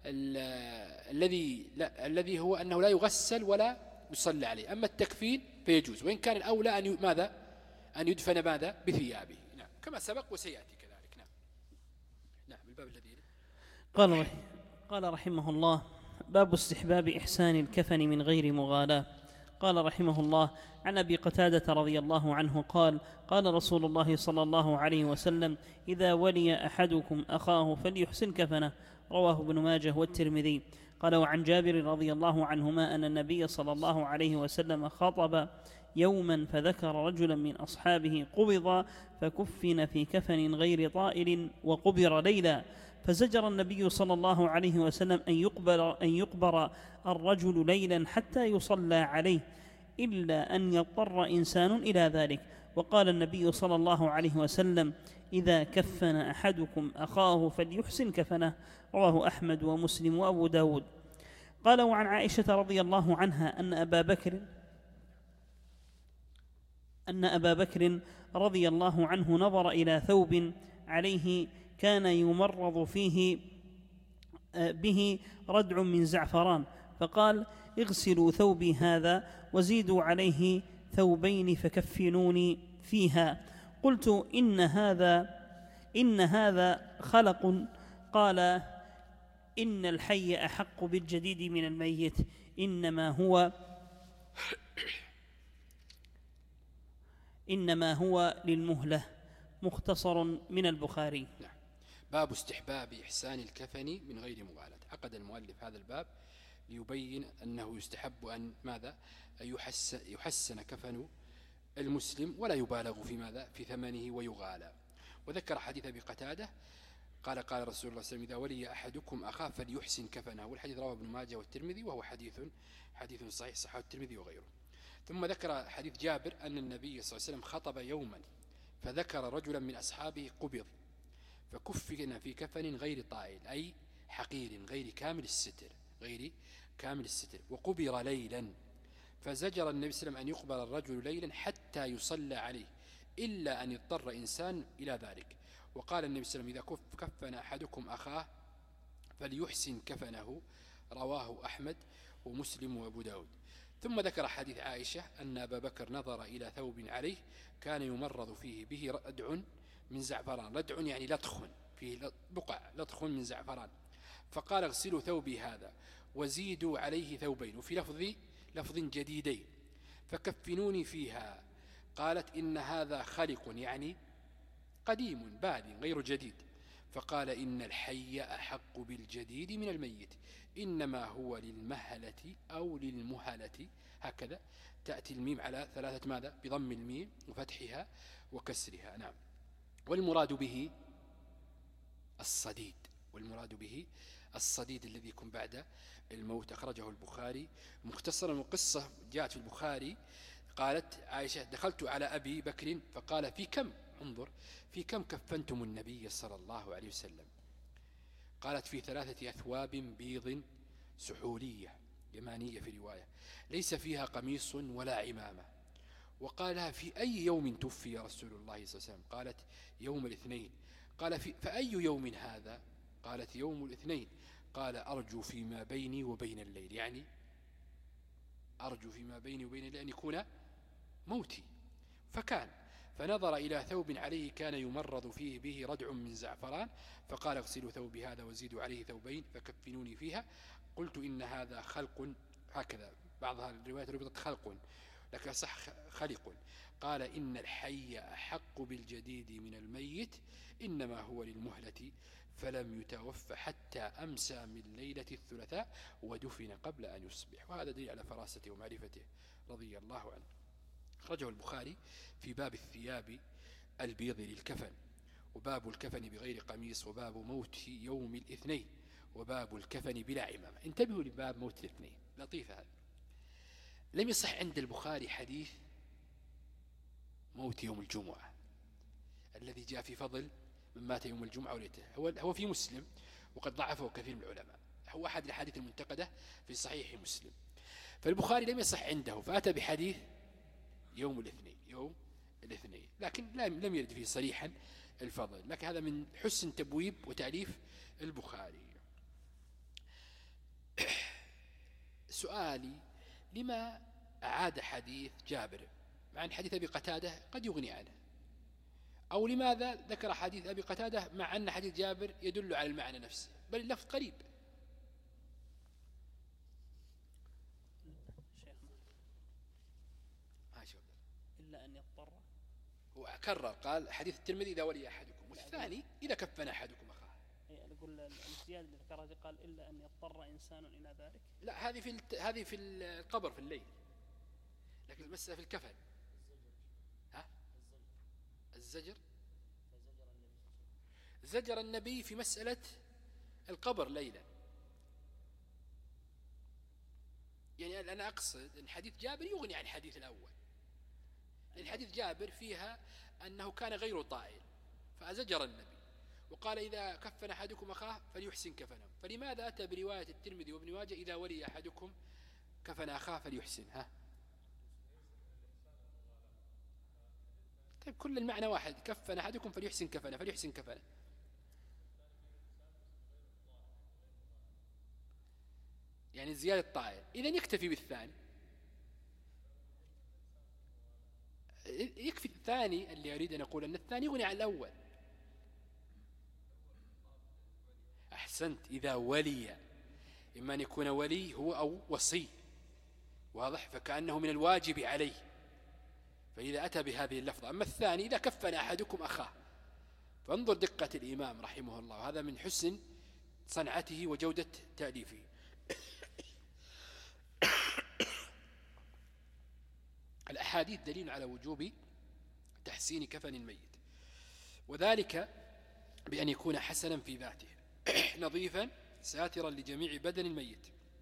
الذي الذي هو أنه لا يغسل ولا يصلى عليه. أما التكفين فيجوز، وإن كان الأولى أن ماذا؟ أن يدفن ماذا؟ بثيابه. نعم. كما سبق وسيأتي كذلك. نعم. نعم. الباب الذي قال قال رحمه الله باب استحباب إحسان الكفن من غير مغالاة. قال رحمه الله عن أبي قتادة رضي الله عنه قال قال رسول الله صلى الله عليه وسلم إذا ولي أحدكم أخاه فليحسن كفنه. رواه ابن ماجه والترمذي. قال وعن جابر رضي الله عنهما أن النبي صلى الله عليه وسلم خطب يوما فذكر رجلا من أصحابه قبض فكفن في كفن غير طائل وقبر ليلا فزجر النبي صلى الله عليه وسلم أن يقبر, أن يقبر الرجل ليلا حتى يصلى عليه إلا أن يضطر إنسان إلى ذلك. وقال النبي صلى الله عليه وسلم: إذا كفن أحدكم أخاه فليحسن كفنه. رواه أحمد ومسلم وأبو داود. قال: وعن عائشة رضي الله عنها أن أبا بكر أن أبا بكر رضي الله عنه نظر إلى ثوب عليه كان يمرض فيه به ردع من زعفران، فقال: اغسلوا ثوبي هذا وزيدوا عليه ثوبين فكفنوني فيها. قلت: إن هذا إن هذا خلق. قال: إن الحي أحق بالجديد من الميت، إنما هو إنما هو للمهلة. مختصر من البخاري. نعم. باب استحباب إحسان الكفن من غير مغالاة. عقد المؤلف هذا الباب ليبين أنه يستحب أن ماذا يحسن, يحسن كفن المسلم ولا يبالغ في ماذا في ثمنه ويغالى. وذكر حديث أبي قتادة قال: قال رسول الله صلى الله عليه وسلم: إذا ولي أحدكم أخاه فليحسن كفنه. والحديث رواه ابن ماجه والترمذي وهو حديث حديث صحيح صححه الترمذي وغيره. ثم ذكر حديث جابر أن النبي صلى الله عليه وسلم خطب يوما فذكر رجلا من أصحابه قبض فكفن في كفن غير طائل أي حقير غير كامل الستر غير كامل الستر وقبر ليلا، فزجر النبي صلى الله عليه وسلم أن يقبر الرجل ليلا حتى يصلى عليه إلا أن يضطر إنسان إلى ذلك. وقال النبي صلى الله عليه وسلم: إذا كفن أحدكم أخاه فليحسن كفنه. رواه أحمد ومسلم وأبو داود. ثم ذكر حديث عائشة أن أبا بكر نظر إلى ثوب عليه كان يمرض فيه به ردع من زعفران. ردع يعني لطخ، فيه بقع لطخ من زعفران، فقال: اغسلوا ثوبي هذا وزيدوا عليه ثوبين، وفي لفظ لفظ جديدين، فكفنوني فيها. قالت: إن هذا خلق يعني قديم بال غير جديد. فقال: إن الحي أحق بالجديد من الميت، إنما هو للمهلة أو للمهلة. هكذا تأتي الميم على ثلاثة ماذا بضم الميم وفتحها وكسرها. نعم. والمراد به الصديد، والمراد به الصديد الذي يكون بعد الموت. أخرجه البخاري مختصرا. وقصة جاءت في البخاري قالت عائشة: دخلت على أبي بكر فقال: في كم انظر في كم كفنتم النبي صلى الله عليه وسلم؟ قالت: في ثلاثة أثواب بيض سحولية يمانية في رواية ليس فيها قميص ولا عمامة. وقال: في أي يوم توفي رسول الله صلى الله عليه وسلم؟ قالت: يوم الاثنين. قال: في فأي يوم هذا؟ قالت: يوم الاثنين. قال: أرجو فيما بيني وبين الليل، يعني أرجو فيما بيني وبين الليل أن يكون موتي. فكان فنظر إلى ثوب عليه كان يمرض فيه به ردع من زعفران، فقال: اغسلوا ثوبي هذا وزيدوا عليه ثوبين فكفنوني فيها. قلت: إن هذا خلق. هكذا بعضها الروايات ربطت خلق لكن صح خلق. قال: إن الحي أحق بالجديد من الميت، إنما هو للمهلة، فلم يتوفى حتى أمسى من ليلة الثلاثاء ودفن قبل أن يصبح. وهذا دليل على فراسته ومعرفته رضي الله عنه. أخرجه البخاري في باب الثياب البيض للكفن، وباب الكفن بغير قميص، وباب موت يوم الاثنين، وباب الكفن بلا عمامة. انتبهوا لباب موت الاثنين، لطيفة هذا. لم يصح عند البخاري حديث موت يوم الجمعة الذي جاء في فضل من مات يوم الجمعة وليته، هو هو في مسلم وقد ضعفه كثير من العلماء، هو أحد الحديث المنتقدة في صحيح مسلم. فالبخاري لم يصح عنده فأتى بحديث يوم الاثنين يوم الاثنين لكن لم يرد فيه صريحا الفضل، لكن هذا من حسن تبويب وتأليف البخاري. سؤالي: لما أعاد حديث جابر مع أن حديث أبي قتادة قد يغني عنه؟ أو لماذا ذكر حديث أبي قتادة مع أن حديث جابر يدل على المعنى نفسه بل اللفظ قريب؟ إلا أن يضطر. هو كرر قال حديث الترمذي: إذا ولي أحدكم، والثاني: إذا كفن أحدكم أخاه. يقول الزيادة اللي ذكرها قال: إلا أن يضطر إنسان إلى ذلك. لا، هذه في الت... هذه في القبر في الليل، لكن المسألة في الكفن. ها؟ الزجر زجر النبي في مسألة القبر ليلا. يعني أنا أقصد أن حديث جابر يغني عن الحديث الأول، لأن حديث جابر فيها أنه كان غير طائل فأزجر النبي وقال إذا كفن أحدكم أخاه فليحسن كفنه، فلماذا أتى برواية الترمذي وابن ماجه إذا ولي أحدكم كفن أخاه فليحسن؟ ها طيب كل المعنى واحد، كفن أحدكم فليحسن كفنه فليحسن كفنه. يعني زيادة طائل، إذن يكتفي بالثاني، يكفي الثاني. اللي أريد أن أقول أن الثاني يغني عن الأول. أحسنت، إذا ولي، إما أن يكون ولي هو أو وصي، واضح، فكأنه من الواجب عليه، فإذا أتى بهذه اللفظة. أما الثاني إذا كفن أحدكم أخاه، فانظر دقة الإمام رحمه الله، هذا من حسن صنعته وجودة تأليفه. الأحاديث دليل على وجوب تحسين كفن الميت، وذلك بأن يكون حسنا في ذاته نظيفا ساترا لجميع بدن الميت.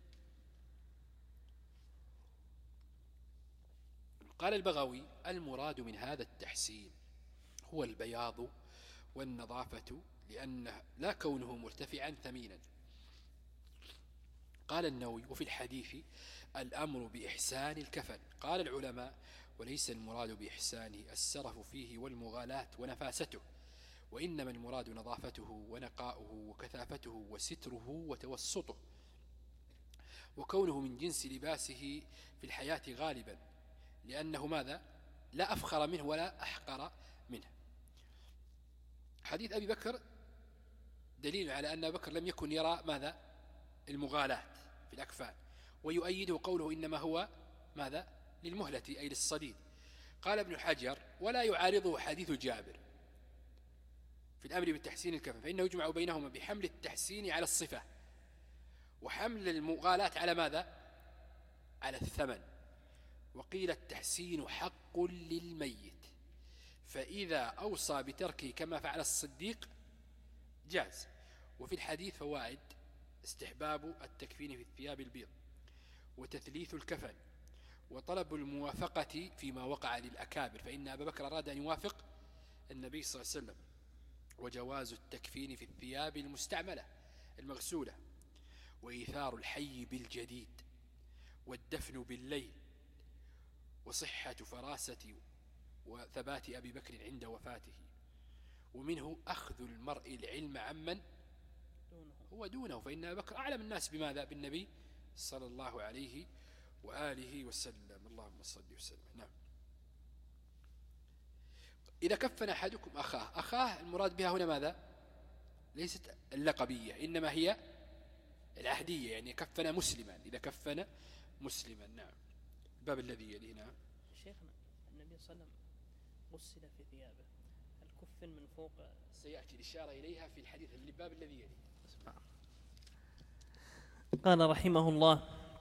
قال البغوي: المراد من هذا التحسين هو البياض والنظافة، لأن لا كونه مرتفعا ثمينا. قال النووي: وفي الحديث الأمر بإحسان الكفن. قال العلماء: وليس المراد بإحسانه السرف فيه والمغالاة ونفاسته، وإنما المراد نظافته ونقاؤه وكثافته وستره وتوسطه، وكونه من جنس لباسه في الحياة غالبا، لأنه ماذا؟ لا أفخر منه ولا أحقر منه. حديث أبي بكر دليل على أن أبي بكر لم يكن يرى ماذا؟ المغالاة في الأكفان، ويؤيده قوله إنما هو ماذا؟ للمهلة أي للصديد. قال ابن حجر: ولا يعارضه حديث جابر في الأمر بالتحسين الكفن، فإنه يجمع بينهما بحمل التحسين على الصفة، وحمل المغالاة على ماذا؟ على الثمن. وقيل التحسين حق للميت، فإذا أوصى بتركه كما فعل الصديق جاز. وفي الحديث فوائد: استحباب التكفين في الثياب البيض، وتثليث الكفن، وطلب الموافقة فيما وقع للأكابر، فإن أبا بكر أراد أن يوافق النبي صلى الله عليه وسلم، وجواز التكفين في الثياب المستعملة المغسولة، وإيثار الحي بالجديد، والدفن بالليل، وصحة فراسة وثبات أبي بكر عند وفاته. ومنه أخذ المرء العلم عمن هو دونه، فإن أبا بكر أعلم الناس بماذا؟ بالنبي صلى الله عليه وآله وسلم. اللهم صل وسلم. نعم. إذا كفن أحدكم أخاه، أخاه المراد بها هنا ماذا؟ ليست اللقبية، إنما هي العهدية، يعني كفن مسلما، إذا كفن مسلما. نعم. الباب الذي يليه. نعم. شيخنا، النبي صلى الله عليه وسلم غسل في ثيابه، هل كفن من فوق؟ سيأتي الإشارة إليها في الحديث الباب الذي يليه. قال رحمه الله: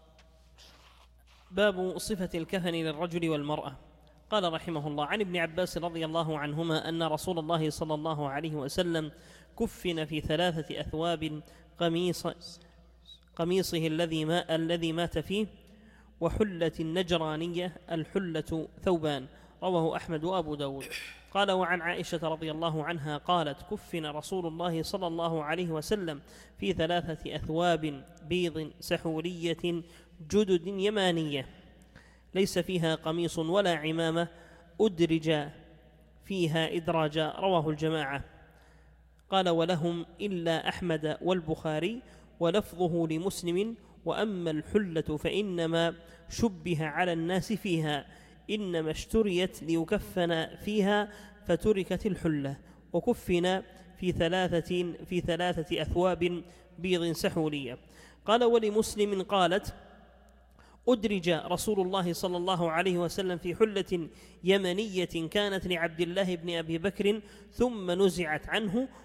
باب صفة الكفن للرجل والمرأة. قال رحمه الله: عن ابن عباس رضي الله عنهما أن رسول الله صلى الله عليه وسلم كفن في ثلاثة أثواب، قميص قميصه الذي ما الذي مات فيه، وحلة النجرانية، الحلة ثوبان. رواه أحمد وأبو داود. قال: وعن عائشة رضي الله عنها قالت: كفن رسول الله صلى الله عليه وسلم في ثلاثة أثواب بيض سحورية جدد يمانية، ليس فيها قميص ولا عمامة، أدرج فيها إدراجا. رواه الجماعة. قال: ولهم إلا أحمد والبخاري، ولفظه لمسلم: وأما الحلة فإنما شبه على الناس فيها، إنما اشتريت ليكفن فيها فتركت الحلة، وكفن في ثلاثة في ثلاثة أثواب بيض سحورية. قال: ولمسلم قالت: أدرج رسول الله صلى الله عليه وسلم في حلة يمنية كانت لعبد الله بن أبي بكر، ثم نزعت عنه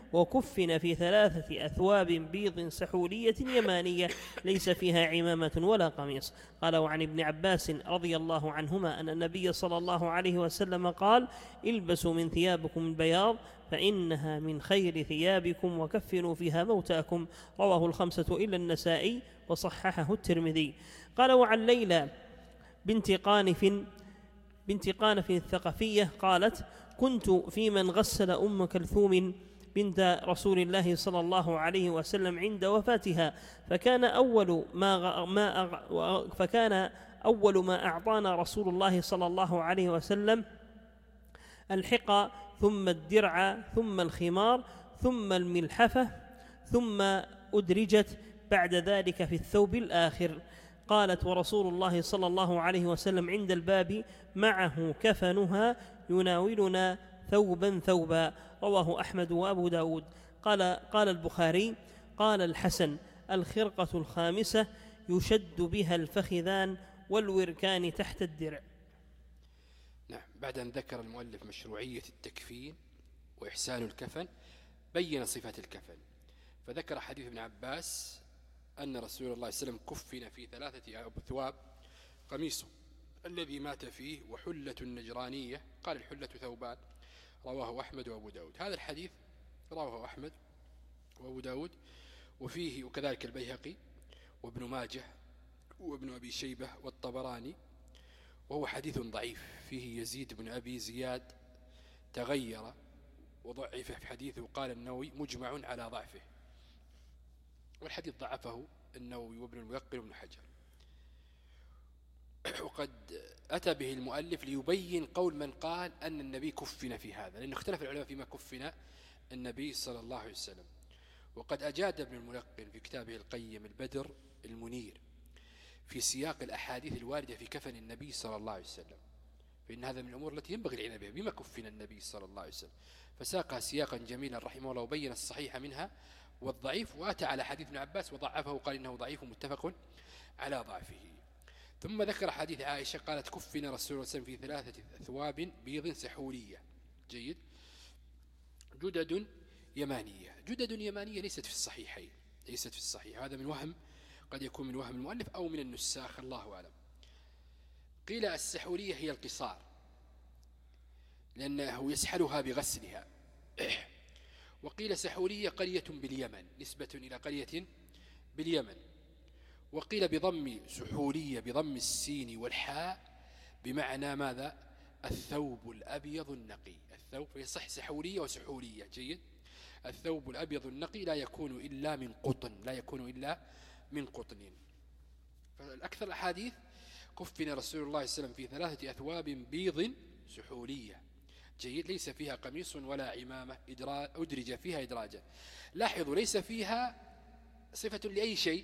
وكفن في ثلاثة أثواب بيض سحولية يمانية ليس فيها عمامة ولا قميص. قال: وعن ابن عباس رضي الله عنهما أن النبي صلى الله عليه وسلم قال: البسوا من ثيابكم البياض فإنها من خير ثيابكم وكفنوا فيها موتاكم. رواه الخمسة إلا النسائي وصححه الترمذي. قال: وعن ليلى بنت قانف بنت قانف الثقفية قالت: كنت في من غسل أم كلثوم بنت رسول الله صلى الله عليه وسلم عند وفاتها، فكان أول ما, ما فكان أول ما أعطانا رسول الله صلى الله عليه وسلم الحقى، ثم الدرع، ثم الخمار، ثم الملحفة، ثم أدرجت بعد ذلك في الثوب الآخر. قالت: ورسول الله صلى الله عليه وسلم عند الباب معه كفنها يناولنا ثوبا ثوبا. رواه أحمد وأبو داود. قال, قال البخاري: قال الحسن: الخرقة الخامسة يشد بها الفخذان والوركان تحت الدرع. نعم. بعد أن ذكر المؤلف مشروعية التكفين وإحسان الكفن بين صفة الكفن، فذكر حديث ابن عباس أن رسول الله صلى الله عليه وسلم كفن في ثلاثة أثواب: قميصه الذي مات فيه، وحلة نجرانية، قال الحلة ثوبان. رواه أحمد وأبو داود. هذا الحديث رواه أحمد وأبو داود، وفيه وكذلك البيهقي وابن ماجه وابن أبي شيبة والطبراني، وهو حديث ضعيف، فيه يزيد بن أبي زياد تغير وضعف في حديثه، وقال النووي مجمع على ضعفه، والحديث ضعفه النووي وابن الملقن وابن حجر. وقد أتى به المؤلف ليبين قول من قال أن النبي كفن في هذا، لأنه اختلف العلماء فيما كفن النبي صلى الله عليه وسلم. وقد أجاد ابن الملقن في كتابه القيم البدر المنير في سياق الأحاديث الواردة في كفن النبي صلى الله عليه وسلم، فإن هذا من الأمور التي ينبغي العناية بها، بما كفن النبي صلى الله عليه وسلم، فساقها سياقا جميلا رحمه الله وبين الصحيح منها والضعيف، وأتى على حديث ابن عباس وضعفه وقال إنه ضعيف متفق على ضعفه. ثم ذكر حديث عائشة قالت: كفن رسول الله صلى الله عليه وسلم في ثلاثة أثواب بيض سحولية. جيد. جدد يمانية. جدد يمانية ليست في الصحيحين، ليست في الصحيح، هذا من وهم، قد يكون من وهم المؤلف أو من النساخ، الله أعلم. قيل السحولية هي القصار، لأنه يسحلها بغسلها. وقيل سحولية قرية باليمن، نسبة إلى قرية باليمن. وقيل بضم سحولية بضم السين والحاء بمعنى ماذا؟ الثوب الأبيض النقي. الثوب يصح سحولية وسحولية. جيد. الثوب الأبيض النقي لا يكون إلا من قطن، لا يكون إلا من قطن. فالأكثر الأحاديث كفن رسول الله صلى الله عليه وسلم في ثلاثة أثواب بيض سحولية. جيد. ليس فيها قميص ولا عمامة، أدرج فيها إدراجا. لاحظوا ليس فيها صفة لأي شيء،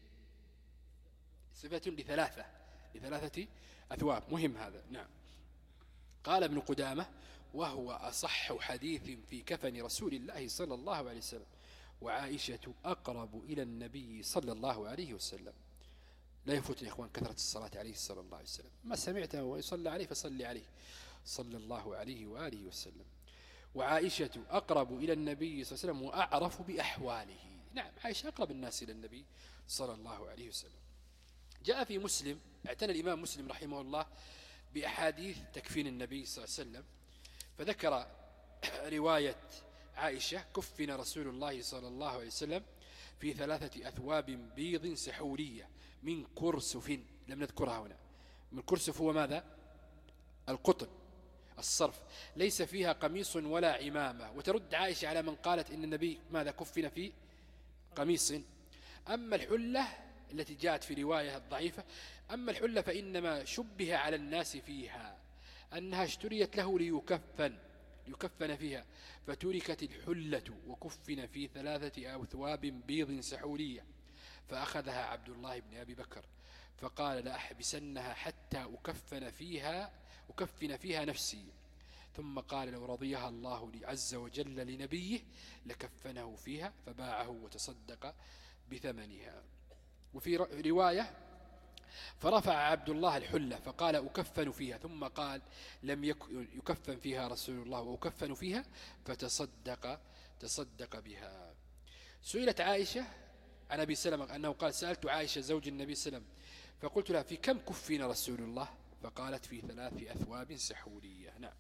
صفة لثلاثة لثلاثة أثواب، مهم هذا. نعم. قال ابن قدامة: وهو أصح حديث في كفن رسول الله صلى الله عليه وسلم، وعائشة أقرب إلى النبي صلى الله عليه وسلم. لا يفوتني يا إخوان كثرة الصلاة عليه صلى الله عليه وسلم، ما سمعته ويصلى عليه فصلي عليه صلى الله عليه وآله وسلم. وعائشة أقرب إلى النبي صلى الله عليه وسلم وأعرف بأحواله. نعم، عائشة أقرب الناس إلى النبي صلى الله عليه وسلم. جاء في مسلم، اعتنى الإمام مسلم رحمه الله بأحاديث تكفين النبي صلى الله عليه وسلم، فذكر رواية عائشة: كفن رسول الله صلى الله عليه وسلم في ثلاثة أثواب بيض سحولية من كرسف. لم نذكرها هنا. من كرسف هو ماذا؟ القطن، الصرف. ليس فيها قميص ولا عمامة. وترد عائشة على من قالت إن النبي ماذا كفن في قميص. أما الحلة التي جاءت في رواية الضعيفة، أما الحلة فإنما شبه على الناس فيها أنها اشتريت له ليكفن ليكفن فيها، فتركت الحلة وكفن في ثلاثة أثواب بيض سحولية. فأخذها عبد الله بن أبي بكر فقال: لأحبسنها حتى أكفن فيها أكفن فيها نفسي. ثم قال: لو رضيها الله عز وجل لنبيه لكفنه فيها، فباعه وتصدق بثمنها. وفي رواية: فرفع عبد الله الحلة فقال: أكفن فيها، ثم قال: لم يكفن فيها رسول الله وأكفن فيها، فتصدق تصدق بها. سئلت عائشة عن أبي سلمة أنه قال سألت عائشة زوج النبي صلى الله عليه وسلم فقلت لها في كم كفين رسول الله؟ فقالت في ثلاث أثواب سحورية. نعم.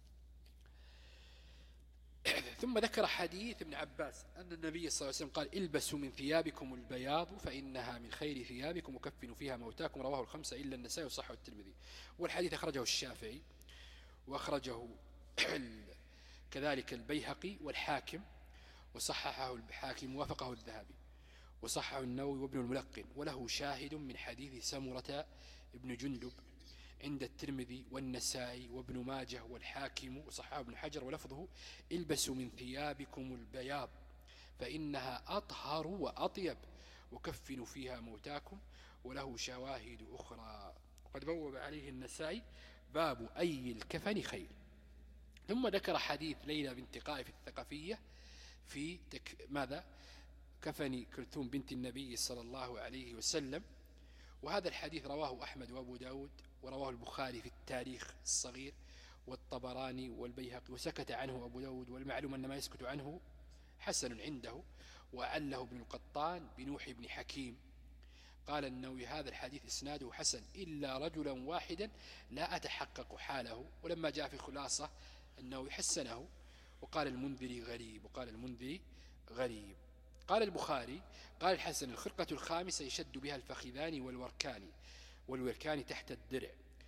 ثم ذكر حديث ابن عباس أن النبي صلى الله عليه وسلم قال البسوا من ثيابكم البياض فإنها من خير ثيابكم وكفنوا فيها موتاكم، رواه الخمسة إلا النسائي وصححه الترمذي. والحديث أخرجه الشافعي وأخرجه كذلك البيهقي والحاكم وصححه الحاكم ووافقه الذهبي وصححه النووي وابن الملقن، وله شاهد من حديث سمرة ابن جندب عند الترمذي والنسائي وابن ماجه والحاكم وصححه ابن حجر، ولفظه البسوا من ثيابكم البياض فإنها أطهر وأطيب وكفنوا فيها موتاكم، وله شواهد أخرى. وقد بوب عليه النسائي باب أي الكفن خير. ثم ذكر حديث ليلى بنت قائف الثقفية في تك... ماذا كفن كلثوم بنت النبي صلى الله عليه وسلم، وهذا الحديث رواه أحمد وأبو داود ورواه البخاري في التاريخ الصغير والطبراني والبيهقي، وسكت عنه أبو داود، والمعلوم أن ما يسكت عنه حسن عنده، وعله ابن القطان بنوح بن حكيم. قال النووي هذا الحديث إسناده حسن إلا رجلا واحدا لا أتحقق حاله، ولما جاء في خلاصة النووي حسنه، وقال المنذري غريب وقال المنذري غريب. قال البخاري قال الحسن الخرقة الخامسة يشد بها الفخذان والوركان والوركان تحت الدرع.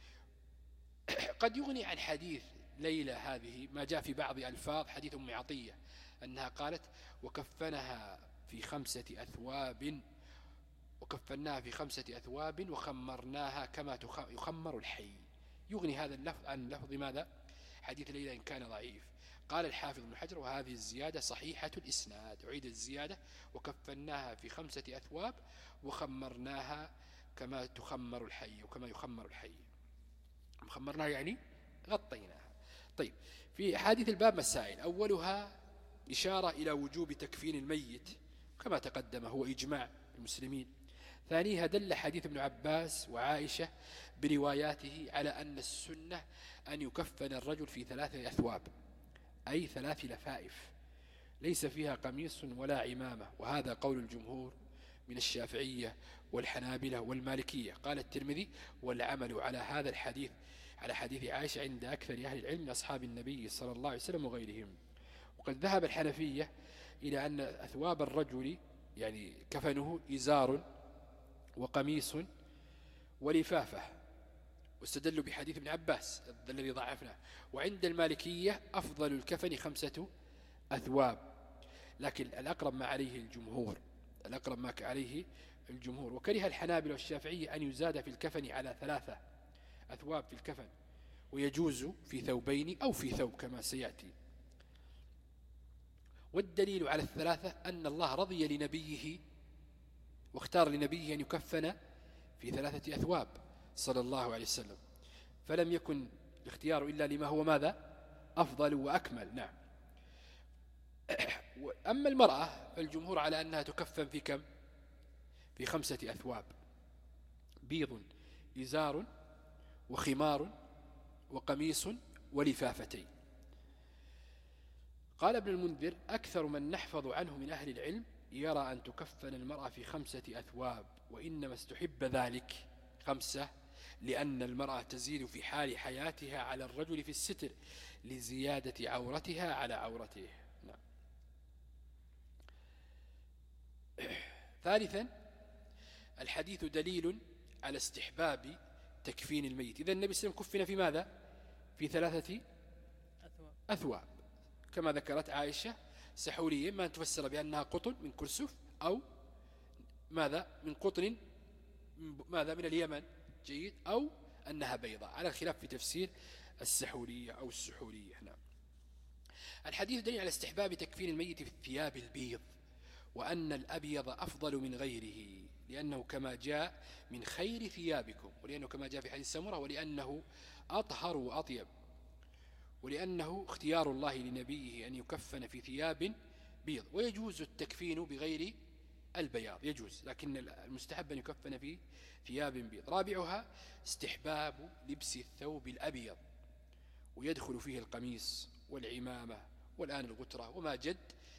قد يغني عن حديث ليلى هذه ما جاء في بعض ألفاظ حديث أم عطية أنها قالت وكفنها في خمسة أثواب وكفناها في خمسة أثواب وخمرناها كما يخمر الحي. يغني هذا اللفظ عن لفظ ماذا حديث ليلى إن كان ضعيف. قال الحافظ ابن حجر وهذه الزيادة صحيحة الإسناد. عيد الزيادة وكفناها في خمسة أثواب وخمرناها كما تخمر الحي وكما يخمر الحي. خمرناها يعني غطيناها. طيب في حديث الباب مسائل، أولها إشارة إلى وجوب تكفين الميت كما تقدم هو إجماع المسلمين. ثانيها دل حديث ابن عباس وعائشة برواياته على أن السنة أن يكفن الرجل في ثلاثة أثواب أي ثلاث لفائف ليس فيها قميص ولا عمامة، وهذا قول الجمهور من الشافعية والحنابلة والمالكية. قال الترمذي والعمل على هذا الحديث على حديث عائشة عند أكثر أهل العلم من أصحاب النبي صلى الله عليه وسلم وغيرهم. وقد ذهب الحنفية إلى أن أثواب الرجل يعني كفنه إزار وقميص ولفافة، واستدلوا بحديث ابن عباس الذي ضعفناه. وعند المالكية أفضل الكفن خمسة أثواب، لكن الأقرب ما عليه الجمهور الأقرب ما عليه الجمهور. وكره الحنابلة والشافعية أن يزاد في الكفن على ثلاثة أثواب في الكفن، ويجوز في ثوبين أو في ثوب كما سيأتي. والدليل على الثلاثة أن الله رضي لنبيه واختار لنبيه أن يكفن في ثلاثة أثواب صلى الله عليه وسلم، فلم يكن الاختيار إلا لما هو ماذا أفضل وأكمل. نعم. أما المرأة فالجمهور على أنها تكفن في كم في خمسة أثواب بيض إزار وخمار وقميص ولفافتين. قال ابن المنذر أكثر من نحفظ عنه من أهل العلم يرى أن تكفن المرأة في خمسة أثواب، وإنما استحب ذلك خمسة لأن المرأة تزيد في حال حياتها على الرجل في الستر لزيادة عورتها على عورته. نعم. ثالثا الحديث دليل على استحباب تكفين الميت. إذا النبي صلى الله عليه وسلم كفن في ماذا في ثلاثة أثواب, أثواب. كما ذكرت عائشة سحورية ما تفسر بأنها قطن من كرسف أو ماذا من قطن ماذا من اليمن جيد أو أنها بيضاء، على الخلاف في تفسير السحورية أو السحورية. نعم. الحديث دليل على استحباب تكفين الميت في الثياب البيض، وأن الأبيض أفضل من غيره لأنه كما جاء من خير ثيابكم، ولأنه كما جاء في حديث سمرة، ولأنه أطهر وأطيب، ولأنه اختيار الله لنبيه أن يكفن في ثياب بيض. ويجوز التكفين بغير البياض يجوز، لكن المستحب أن يكفن في ثياب بيض. رابعها استحباب لبس الثوب الأبيض، ويدخل فيه القميص والعمامة والآن الغترة وما جد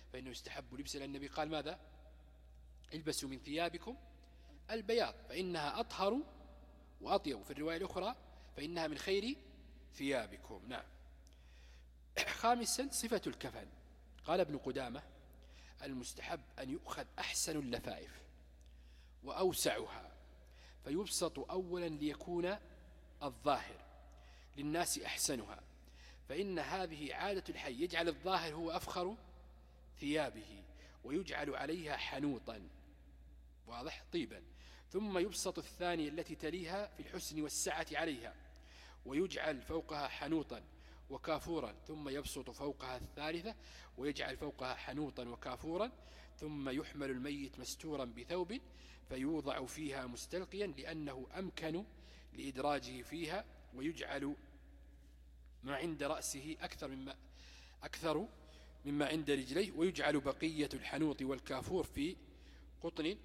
فإنه يستحب لبس، لأن النبي قال ماذا؟ البسوا من ثيابكم البياض فإنها أطهر وأطيب، في الرواية الأخرى فإنها من خير ثيابكم. نعم. خامسا صفة الكفن. قال ابن قدامة المستحب أن يؤخذ أحسن اللفائف وأوسعها، فيبسط أولا ليكون الظاهر للناس أحسنها، فإن هذه عادة الحي، يجعل الظاهر هو أفخر ثيابه ويجعل عليها حنوطا، واضح، طيبا. ثم يبسط الثانية التي تليها في الحسن والسعة عليها، ويجعل فوقها حنوطا وكافورا، ثم يبسط فوقها الثالثة ويجعل فوقها حنوطا وكافورا، ثم يحمل الميت مستورا بثوب فيوضع فيها مستلقيا لأنه أمكن لإدراجه فيها، ويجعل ما عند رأسه أكثر مما أكثر مما عند رجليه، ويجعل بقية الحنوط والكافور في قطن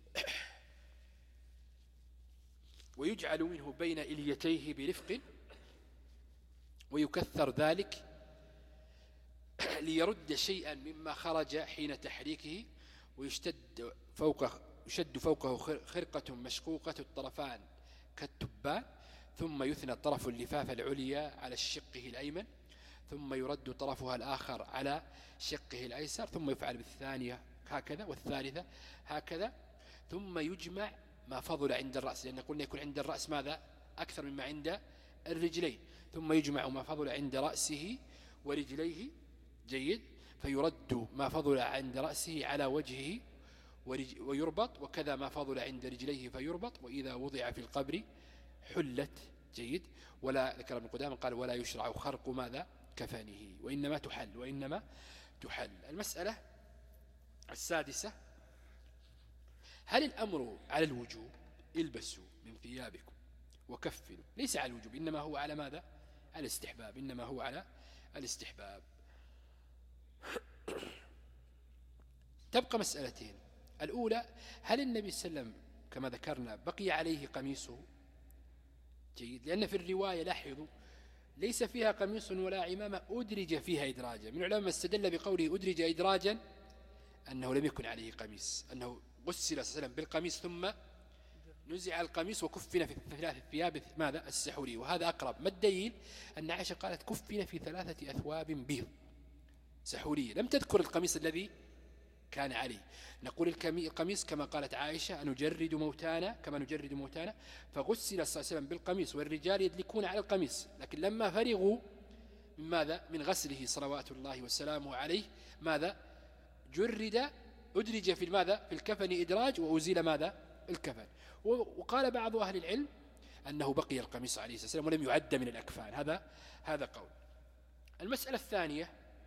ويجعل منه بين إليتيه برفق، ويكثر ذلك ليرد شيئا مما خرج حين تحريكه، ويشتد فوقه يشد فوقه خرقة مشقوقة الطرفان كالتبان، ثم يثنى طرف اللفافة العليا على شقه الأيمن، ثم يرد طرفها الآخر على شقه الأيسر، ثم يفعل بالثانية هكذا والثالثة هكذا، ثم يجمع ما فضل عند الرأس، لأن قلنا يكون عند الرأس ماذا؟ أكثر مما عند الرجلين، ثم يجمع ما فضل عند رأسه ورجليه، جيد، فيرد ما فضل عند رأسه على وجهه ويربط، وكذا ما فضل عند رجليه فيربط، وإذا وضع في القبر حلت، جيد. ولا ذكر ابن قدامة قال ولا يشرع خرق ماذا؟ كفانه، وإنما تحل وإنما تحل. المسألة السادسة: هل الأمر على الوجوب؟ البسوا من ثيابكم وكفنوا، ليس على الوجوب، إنما هو على ماذا؟ على الاستحباب، إنما هو على الاستحباب. تبقى مسألتين: الأولى، هل النبي صلى الله عليه وسلم كما ذكرنا بقي عليه قميصه؟ جيد، لأن في الرواية لاحظوا ليس فيها قميص ولا عمامة أدرج فيها إدراجا. من العلماء استدل بقوله أدرج إدراجا أنه لم يكن عليه قميص، أنه غسل صلى الله عليه وسلم بالقميص ثم نزع القميص وكفن في ثلاث ثياب ماذا؟ السحوري، وهذا أقرب. ما الدليل؟ أن عائشة قالت كفن في ثلاثة أثواب بيض سحورية، لم تذكر القميص الذي كان عليه. نقول القميص كما قالت عائشة نجرد موتانا كما نجرد موتانا، فغسل صلى الله عليه وسلم بالقميص والرجال يدلكون على القميص، لكن لما فرغوا من ماذا؟ من غسله صلوات الله وسلامه عليه، ماذا؟ جرد أدرج في ماذا؟ في الكفن إدراج، وأزيل ماذا؟ الكفن. وقال بعض أهل العلم أنه بقي القميص عليه الصلاة والسلام ولم يعد من الأكفان. هذا هذا قول. المسألة الثانية: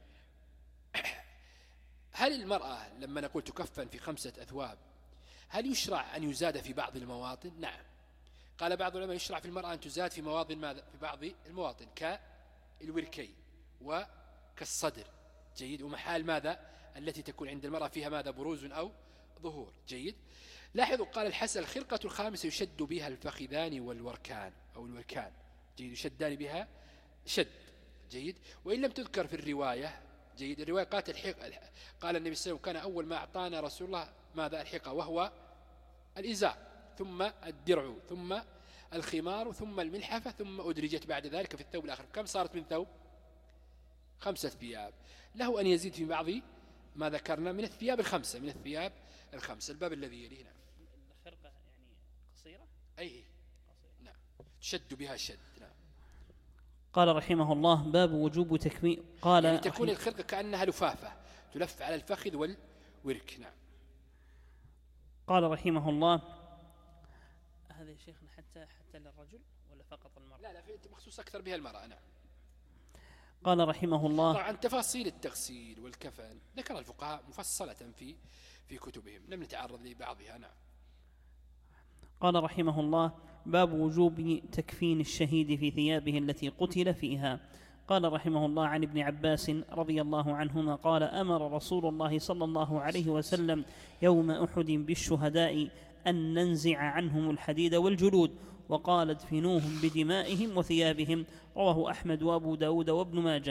هل المرأة لما نقول تكفن في خمسة أثواب هل يشرع أن يزاد في بعض المواطن؟ نعم. قال بعض العلماء يشرع في المرأة أن تزاد في مواطن ماذا؟ في بعض المواطن كالوركي وكالصدر، جيد، ومحال ماذا؟ التي تكون عند المرأة فيها ماذا؟ بروز أو ظهور، جيد. لاحظوا قال الحسن الخرقة الخامسة يشد بها الفخذان والوركان أو الوركان، جيد، يشدان بها شد، جيد. وإن لم تذكر في الرواية، جيد، الرواية قالت الحق، قال النبي صلى الله عليه وسلم كان أول ما أعطانا رسول الله ماذا؟ الحقة، وهو الإزار، ثم الدرع، ثم الخمار، ثم الملحفة، ثم أدرجت بعد ذلك في الثوب الآخر. كم صارت من ثوب؟ خمسة ثياب. له أن يزيد في بعض ما ذكرنا من الثياب الخمسة، من الثياب الخمسة. الباب الذي يليه. نعم. الخرقة يعني قصيرة؟ أي نعم، تشد بها شد. نعم. قال رحمه الله: باب وجوب تكميل. قال يعني تكون الخرقة كأنها لفافة تلف على الفخذ والورك. نعم. قال رحمه الله: هذا يا شيخنا حتى حتى للرجل ولا فقط المرأة؟ لا لا، مخصوص أكثر بها المرأة. نعم. قال رحمه الله: طبعا تفاصيل التغسيل والكفن ذكر الفقهاء مفصلة في في كتبهم، لم نتعرض لبعضها. نعم. قال رحمه الله: باب وجوب تكفين الشهيد في ثيابه التي قتل فيها. قال رحمه الله: عن ابن عباس رضي الله عنهما قال: أمر رسول الله صلى الله عليه وسلم يوم أحد بالشهداء أن ننزع عنهم الحديد والجلود، وقال ادفنوهم بدمائهم وثيابهم. رواه أحمد وأبو داود وابن ماجه.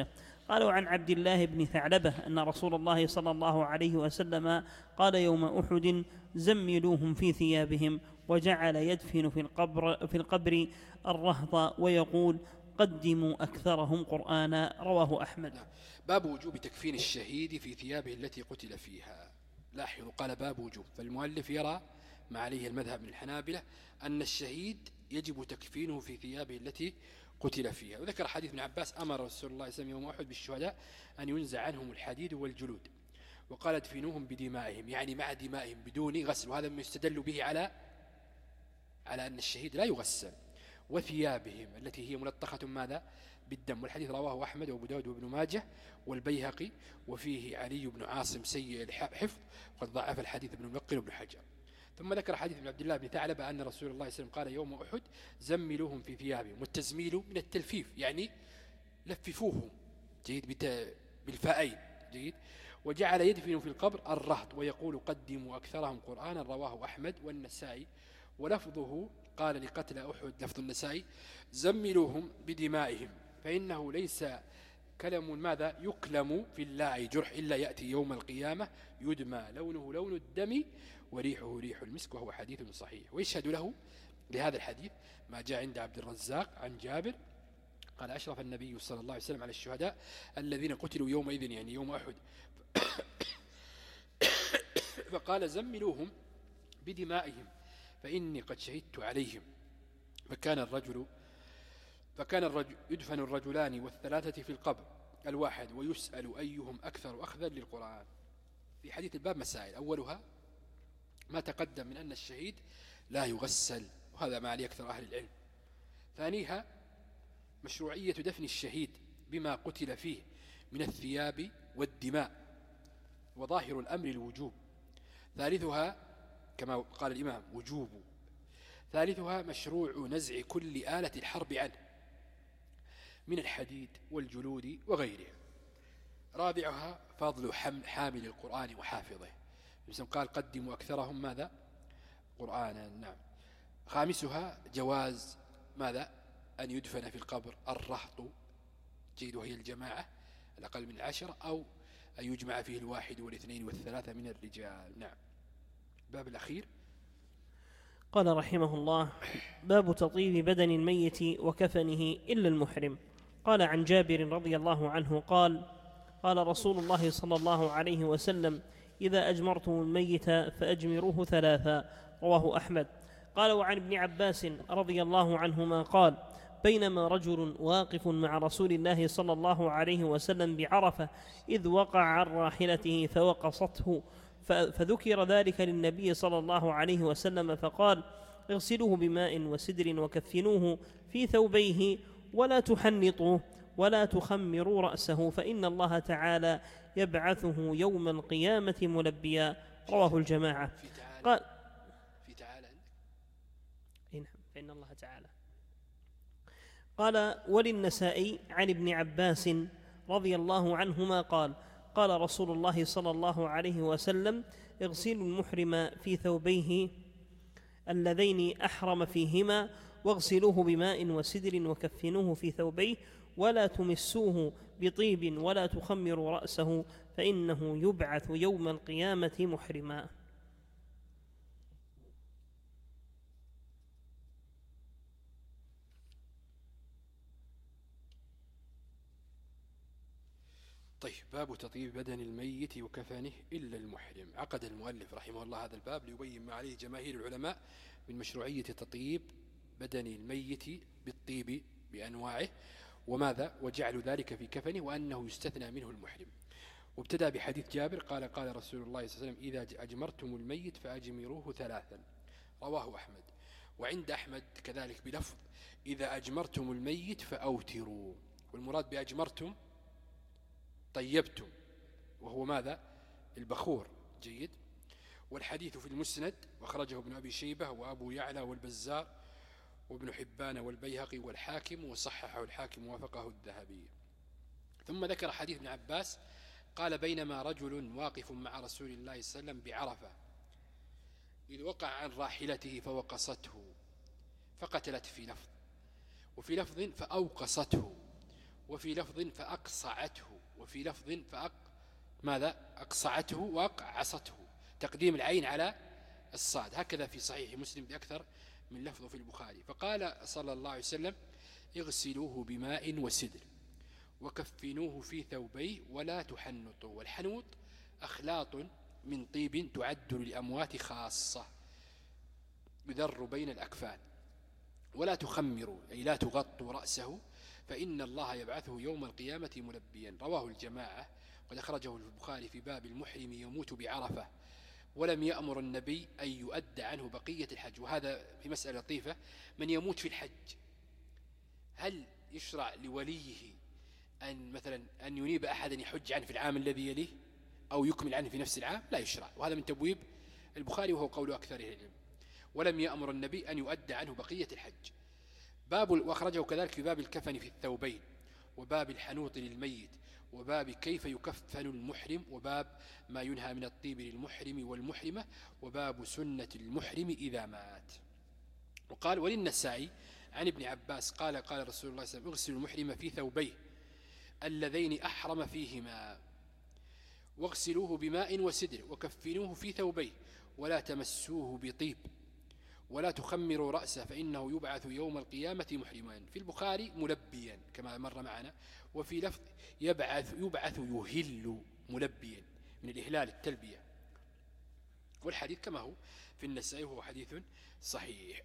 قال وعن عبد الله بن ثعلبة أن رسول الله صلى الله عليه وسلم قال يوم أحد زملوهم في ثيابهم، وجعل يدفن في القبر, في القبر الرهط ويقول قدموا أكثرهم قرآنا. رواه أحمد. باب وجوب تكفين الشهيد في ثيابه التي قتل فيها. لاحظوا قال باب وجوب، فالمؤلف يرى ما عليه المذهب من الحنابلة أن الشهيد يجب تكفينه في ثيابه التي قتل فيها. وذكر حديث ابن عباس أمر رسول الله صلى الله عليه وسلم يوم أحد بالشهداء أن ينزع عنهم الحديد والجلود، وقال ادفنوهم بدمائهم، يعني مع دمائهم بدون غسل، وهذا ما يستدل به على على أن الشهيد لا يغسل. وثيابهم التي هي ملطخة ماذا؟ بالدم. والحديث رواه أحمد وأبو داود وابن ماجه والبيهقي، وفيه علي بن عاصم سيء الحفظ، وقد ضعف الحديث ابن ملقن وابن حجر. ثم ذكر حديث ابن عبد الله بن ثعلبة أن رسول الله صلى الله عليه وسلم قال يوم أحد زملوهم في ثيابهم، والتزميل من التلفيف يعني لففوهم، جيد، بالفائين، جيد. وجعل يدفن في القبر الرهط ويقول قدموا أكثرهم قرآنا. رواه أحمد والنسائي. ولفظه قال لقتل أحد لفظ النسائي زملوهم بدمائهم، فإنه ليس كلم ماذا يكلم في اللاعي جرح إلا يأتي يوم القيامة يدمى لونه لون الدم وريحه ريح المسك، وهو حديث صحيح. ويشهد له لهذا الحديث ما جاء عند عبد الرزاق عن جابر قال أشرف النبي صلى الله عليه وسلم على الشهداء الذين قتلوا يومئذ، يعني يوم أحد، فقال زملوهم بدمائهم فإني قد شهدت عليهم. فكان الرجل فكان الرجل يدفن الرجلان والثلاثة في القبر الواحد ويسأل أيهم أكثر أخذا للقرآن. في حديث الباب مسائل، أولها ما تقدم من أن الشهيد لا يغسل، وهذا ما عليه أكثر أهل العلم. ثانيها مشروعية دفن الشهيد بما قتل فيه من الثياب والدماء، وظاهر الأمر الوجوب. ثالثها كما قال الإمام وجوب. ثالثها مشروع نزع كل آلة الحرب عنه من الحديد والجلود وغيره. رابعها فضل حامل القرآن وحافظه، مثل قال قدموا أكثرهم ماذا؟ قرآنا. نعم. خامسها جواز ماذا؟ أن يدفن في القبر الرهط، جيد، وهي الجماعة الأقل من عشرة، أو أن يجمع فيه الواحد والاثنين والثلاثة من الرجال. نعم. الباب الأخير قال رحمه الله باب تطيب بدن الميت وكفنه إلا المحرم. قال عن جابر رضي الله عنه قال قال رسول الله صلى الله عليه وسلم إذا أجمرتم الميت فأجمروه ثلاثا. رواه أحمد. قال وعن ابن عباس رضي الله عنهما قال بينما رجل واقف مع رسول الله صلى الله عليه وسلم بعرفة إذ وقع عن راحلته فوقصته، فذكر ذلك للنبي صلى الله عليه وسلم فقال اغسلوه بماء وسدر وكفنوه في ثوبيه ولا تحنطوه ولا تخمروا رأسه فإن الله تعالى يبعثه يوم القيامة ملبيا. رواه الجماعة. قال في تعالى فإن الله تعالى قال وللنسائي عن ابن عباس رضي الله عنهما قال قال رسول الله صلى الله عليه وسلم اغسلوا المحرم في ثوبيه اللذين أحرم فيهما واغسلوه بماء وسدر وكفنوه في ثوبيه ولا تمسوه بطيب ولا تخمروا رأسه فإنه يبعث يوم القيامة محرما. طيب. باب تطيب بدن الميت وكفنه إلا المحرم. عقد المؤلف رحمه الله هذا الباب ليبين ما عليه جماهير العلماء من مشروعية تطيب بدن الميت بالطيب بأنواعه، وماذا وجعل ذلك في كفنه، وأنه يستثنى منه المحرم. وابتدأ بحديث جابر قال قال رسول الله صلى الله عليه وسلم إذا أجمرتم الميت فأجمروه ثلاثا. رواه أحمد. وعند أحمد كذلك بلفظ إذا أجمرتم الميت فأوتروا، والمراد بأجمرتم طيبتم، وهو ماذا؟ البخور، جيد. والحديث في المسند وخرجه ابن أبي شيبة وأبو يعلى والبزار وابن حبان والبيهقي والحاكم، وصححه الحاكم ووافقه الذهبي. ثم ذكر حديث ابن عباس قال بينما رجل واقف مع رسول الله صلى الله عليه وسلم بعرفة إذ وقع عن راحلته فوقصته، فقتلت في لفظ، وفي لفظ فأوقصته، وفي لفظ فأقصعته، وفي لفظ فأق ماذا أقصعته وأقعصته، تقديم العين على الصاد، هكذا في صحيح مسلم بأكثر من لفظ في البخاري. فقال صلى الله عليه وسلم اغسلوه بماء وسدر وكفنوه في ثوبيه ولا تحنطوا. والحنوط أخلاط من طيب تعد للأموات خاصة يذر بين الأكفان. ولا تخمروا أي لا تغطوا رأسه فإن الله يبعثه يوم القيامة ملبيا. رواه الجماعة وقد أخرجه البخاري في باب المحرم يموت بعرفة ولم يأمر النبي أن يؤدى عنه بقية الحج. وهذا في مسألة لطيفة، من يموت في الحج هل يشرع لوليه أن مثلا أن ينيب أحدا يحج عنه في العام الذي يليه أو يكمل عنه في نفس العام؟ لا يشرع. وهذا من تبويب البخاري وهو قول أكثر العلم. ولم يأمر النبي أن يؤدى عنه بقية الحج. باب وأخرجه كذلك في باب الكفن في الثوبين وباب الحنوط للميت وباب كيف يكفن المحرم وباب ما ينهى من الطيب للمحرم والمحرمة وباب سنة المحرم إذا مات. وقال وللنسائي عن ابن عباس قال قال رسول الله صلى الله عليه وسلم اغسل المحرم في ثوبيه اللذين أحرم فيهما واغسلوه بماء وسدر وكفنوه في ثوبيه ولا تمسوه بطيب ولا تخمروا رأسه فإنه يبعث يوم القيامة محرما. في البخاري ملبيا كما مر معنا، وفي لفظ يبعث يبعث يهل ملبيا من الإهلال التلبية. والحديث كما هو في النسائي وهو حديث صحيح.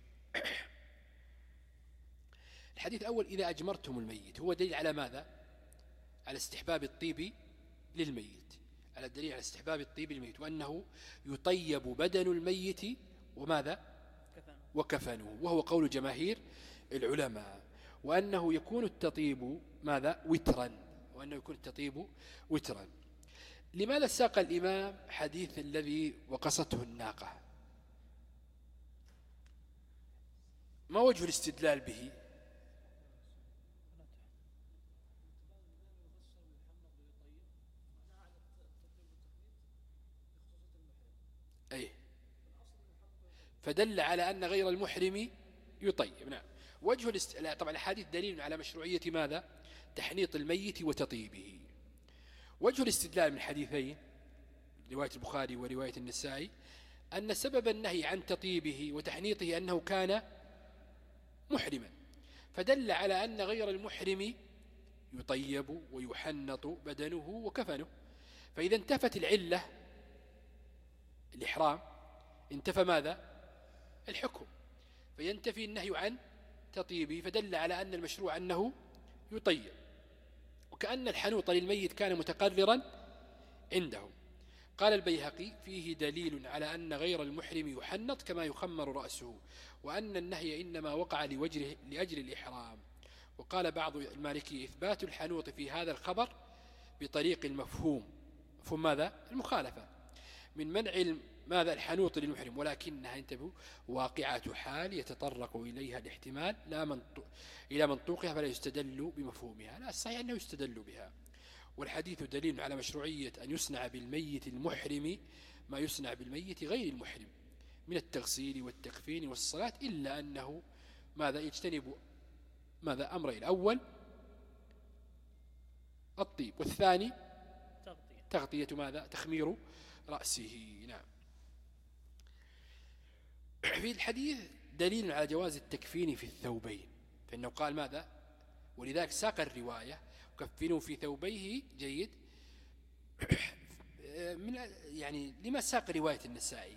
الحديث الأول إذا أجمرتم الميت هو دليل على ماذا؟ على استحباب الطيب للميت، على الدليل على استحباب الطيب للميت وأنه يطيب بدن الميت وماذا؟ وكفنه، وهو قول جماهير العلماء. وأنه يكون التطيب ماذا؟ وترا، وأنه يكون التطيب وترا. لماذا ساق الإمام حديث الذي وقصته الناقة؟ ما وجه الاستدلال به؟ أي فدل على أن غير المحرم يطيب. نعم. وجه الاست... طبعا الحديث دليل على مشروعية ماذا؟ تحنيط الميت وتطيبه. وجه الاستدلال من حديثين رواية البخاري ورواية النسائي أن سبب النهي عن تطيبه وتحنيطه أنه كان محرما، فدل على أن غير المحرم يطيب ويحنط بدنه وكفنه. فإذا انتفت العلة الإحرام انتفى ماذا؟ الحكم، فينتفي النهي عن تطيبه، فدل على أن المشروع أنه يطيب. وكأن الحنوط للميت كان متقررا عندهم. قال البيهقي فيه دليل على أن غير المحرم يحنط كما يخمر رأسه، وأن النهي إنما وقع لوجه لأجل الإحرام. وقال بعض المالكي إثبات الحنوط في هذا الخبر بطريق المفهوم، مفهوم ماذا؟ المخالفة من منع ماذا؟ الحنوط للمحرم، ولكنها انتبهوا واقعة حال يتطرق إليها الاحتمال لا منطق إلى منطوقها فلا يستدل بمفهومها. لا، الصحيح أنه يستدل بها. والحديث دليل على مشروعية أن يصنع بالميت المحرم ما يصنع بالميت غير المحرم من التغسيل والتكفين والصلاة، إلا أنه ماذا؟ يجتنب ماذا؟ أمرين، الأول الطيب، والثاني تغطية ماذا؟ تخمير رأسه. نعم. في الحديث دليل على جواز التكفين في الثوبين، فإنه قال ماذا؟ ولذلك ساق الرواية كفنوا في ثوبيه. جيد. من يعني لما ساق رواية النسائي؟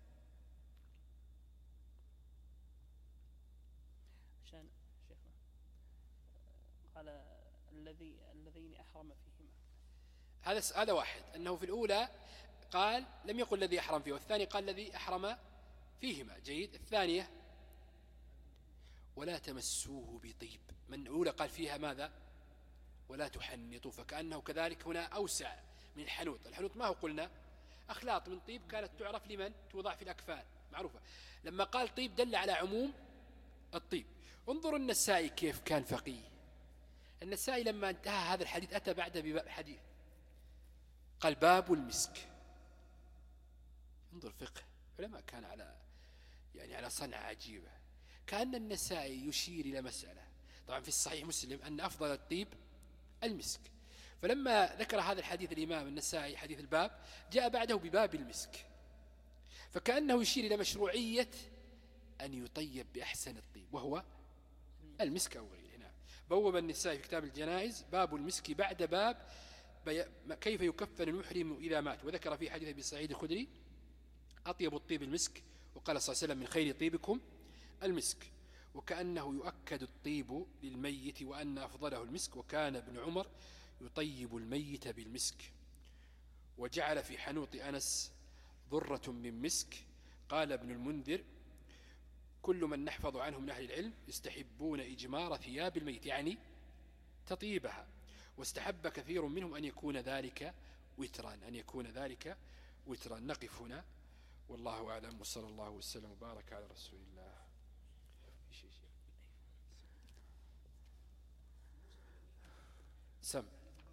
عشان شيخنا قال الذي الذين أحرم فيهما، هذا هذا واحد، أنه في الأولى قال لم يقل الذي أحرم فيه، والثاني قال الذي أحرم فيهما. جيد. الثانية ولا تمسوه بطيب، من الأولى قال فيها ماذا؟ ولا تحنطوا، فكأنه كذلك هنا أوسع من الحنوط. الحنوط ما هو قلنا أخلاط من طيب كانت تعرف لمن توضع في الأكفان معروفة، لما قال طيب دل على عموم الطيب. انظروا النسائي كيف كان فقيه. النسائي لما انتهى هذا الحديث أتى بعد بباب حديث قال باب المسك. انظر فقه علماء كان على يعني على صنعة عجيبة. كأن النسائي يشير إلى مسألة، طبعا في الصحيح مسلم أن أفضل الطيب المسك، فلما ذكر هذا الحديث الإمام النسائي حديث الباب جاء بعده بباب المسك، فكأنه يشير إلى مشروعية أن يطيب بأحسن الطيب وهو المسك أو غيره. نعم. بوب النسائي في كتاب الجنائز باب المسك بعد باب كيف يكفن المحرم إذا مات، وذكر في حديث أبي سعيد الخدري أطيب الطيب المسك، وقال صلى الله عليه وسلم من خير طيبكم المسك، وكأنه يؤكد الطيب للميت وأن أفضله المسك، وكان ابن عمر يطيب الميت بالمسك. وجعل في حنوط أنس ذرة من مسك. قال ابن المنذر كل من نحفظ عنه من أهل العلم يستحبون إجمار ثياب الميت، يعني تطيبها، واستحب كثير منهم أن يكون ذلك وترا أن يكون ذلك وترا. نقف هنا والله أعلم، وصلى الله وسلم وبارك على رسول الله. سم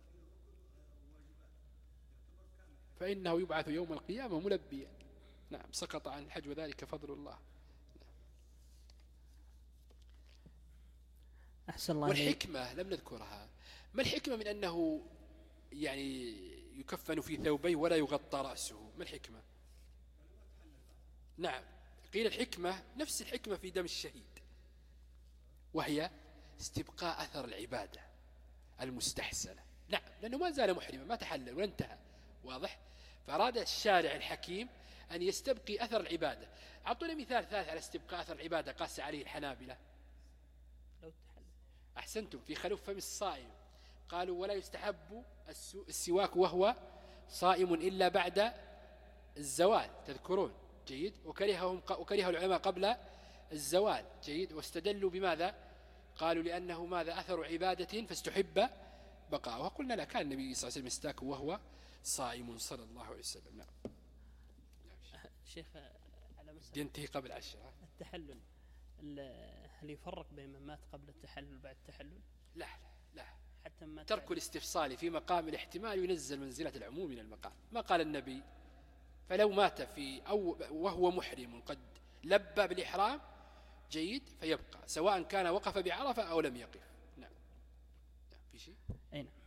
فإنه يبعث يوم القيامة ملبيا. نعم، سقط عن الحج وذلك فضل الله. أحسن الله. والحكمة لم نذكرها، ما الحكمة من أنه يعني يكفن في ثوبيه ولا يغطى رأسه؟ ما الحكمة؟ نعم، قيل الحكمة نفس الحكمة في دم الشهيد، وهي استبقاء أثر العبادة المستحسنة. نعم، لأنه ما زال محرما، ما تحلل ولا انتهى، واضح؟ فأراد الشارع الحكيم أن يستبقي أثر العبادة. أعطونا مثال ثالث على استبقاء أثر العبادة قاس عليه الحنابلة. أحسنتم، في خلوف فم الصائم قالوا ولا يستحب السواك وهو صائم إلا بعد الزوال، تذكرون؟ جيد. وكرههم وكره العلماء قبل الزوال، جيد. واستدلوا بماذا؟ قالوا لأنه ماذا؟ أثر عبادة فاستحب بقاء. وقلنا لا، كان النبي صلى الله عليه وسلم يستاك وهو صائم صلى الله عليه وسلم. نعم. شيخ على مسألة ينتهي قبل عشرة. التحلل، هل يفرق بين من مات قبل التحلل وبعد التحلل؟ لا لا، حتى ما ترك الاستفصال في مقام الاحتمال ينزل منزلة العموم من المقام. ما قال النبي فلو مات في أو وهو محرم قد لبى بالإحرام، جيد، فيبقى سواء كان وقف بعرفة أو لم يقف. نعم. نعم. في شيء؟ أي نعم.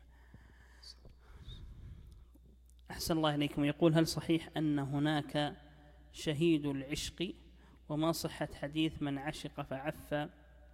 أحسن الله إليكم. يقول هل صحيح أن هناك شهيد العشق، وما صحة حديث من عشق فعف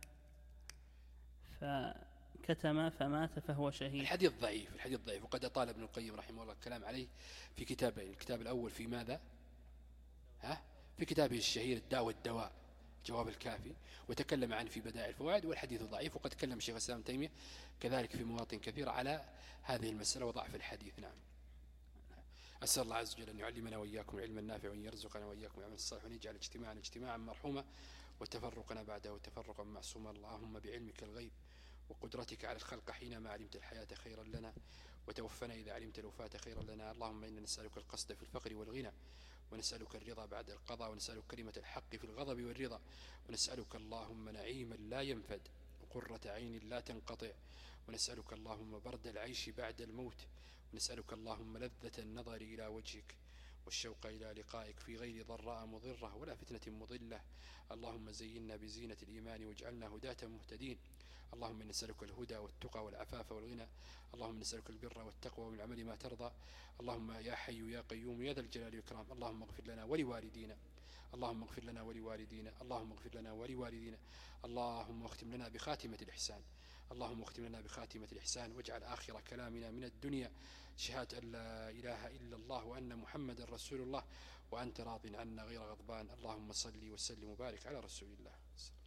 فكتم فمات فهو شهيد؟ الحديث ضعيف، الحديث ضعيف، وقد أطال ابن القيم رحمه الله الكلام عليه في كتابين. الكتاب الأول في ماذا؟ ها؟ في كتابه الشهير الداء والدواء، جواب الكافي، وتكلم عنه في بدائع الفوائد. والحديث ضعيف، وقد تكلم الشيخ الإسلام ابن تيمية كذلك في مواطن كثيرة على هذه المسألة وضعف الحديث. نعم. أسأل الله عز وجل أن يعلمنا وإياكم العلم النافع، وأن يرزقنا وإياكم العمل الصالح، وأن يجعل اجتماعنا اجتماعا مرحوما وتفرقنا بعده تفرقا معصوما. اللهم بعلمك الغيب وقدرتك على الخلق حينما علمت الحياة خيرا لنا، وتوفنا إذا علمت الوفاة خيرا لنا. اللهم إنا نسألك القصد في الفقر والغنى، ونسألك الرضا بعد القضاء، ونسألك كلمة الحق في الغضب والرضا، ونسألك اللهم نعيما لا ينفد وقرة عين لا تنقطع، ونسألك اللهم برد العيش بعد الموت، ونسألك اللهم لذة النظر إلى وجهك والشوق إلى لقائك في غير ضراء مضرة ولا فتنة مضلة. اللهم زينا بزينة الإيمان واجعلنا هداة مهتدين. اللهم نسألك الهدى والتقى والعفاف والغنى. اللهم نسألك البر والتقوى ومن العمل ما ترضى. اللهم يا حي يا قيوم يا ذا الجلال والإكرام، اللهم اغفر لنا ولوالدينا، اللهم اغفر لنا ولوالدينا، اللهم اغفر لنا ولوالدينا. اللهم اختم لنا بخاتمة الإحسان، اللهم اختم لنا بخاتمة الإحسان، واجعل آخر كلامنا من الدنيا شهادة أن لا إله إلا الله وأن محمد رسول الله، وأنت راض عنا غير غضبان. اللهم صل وسلم وبارك على رسول الله.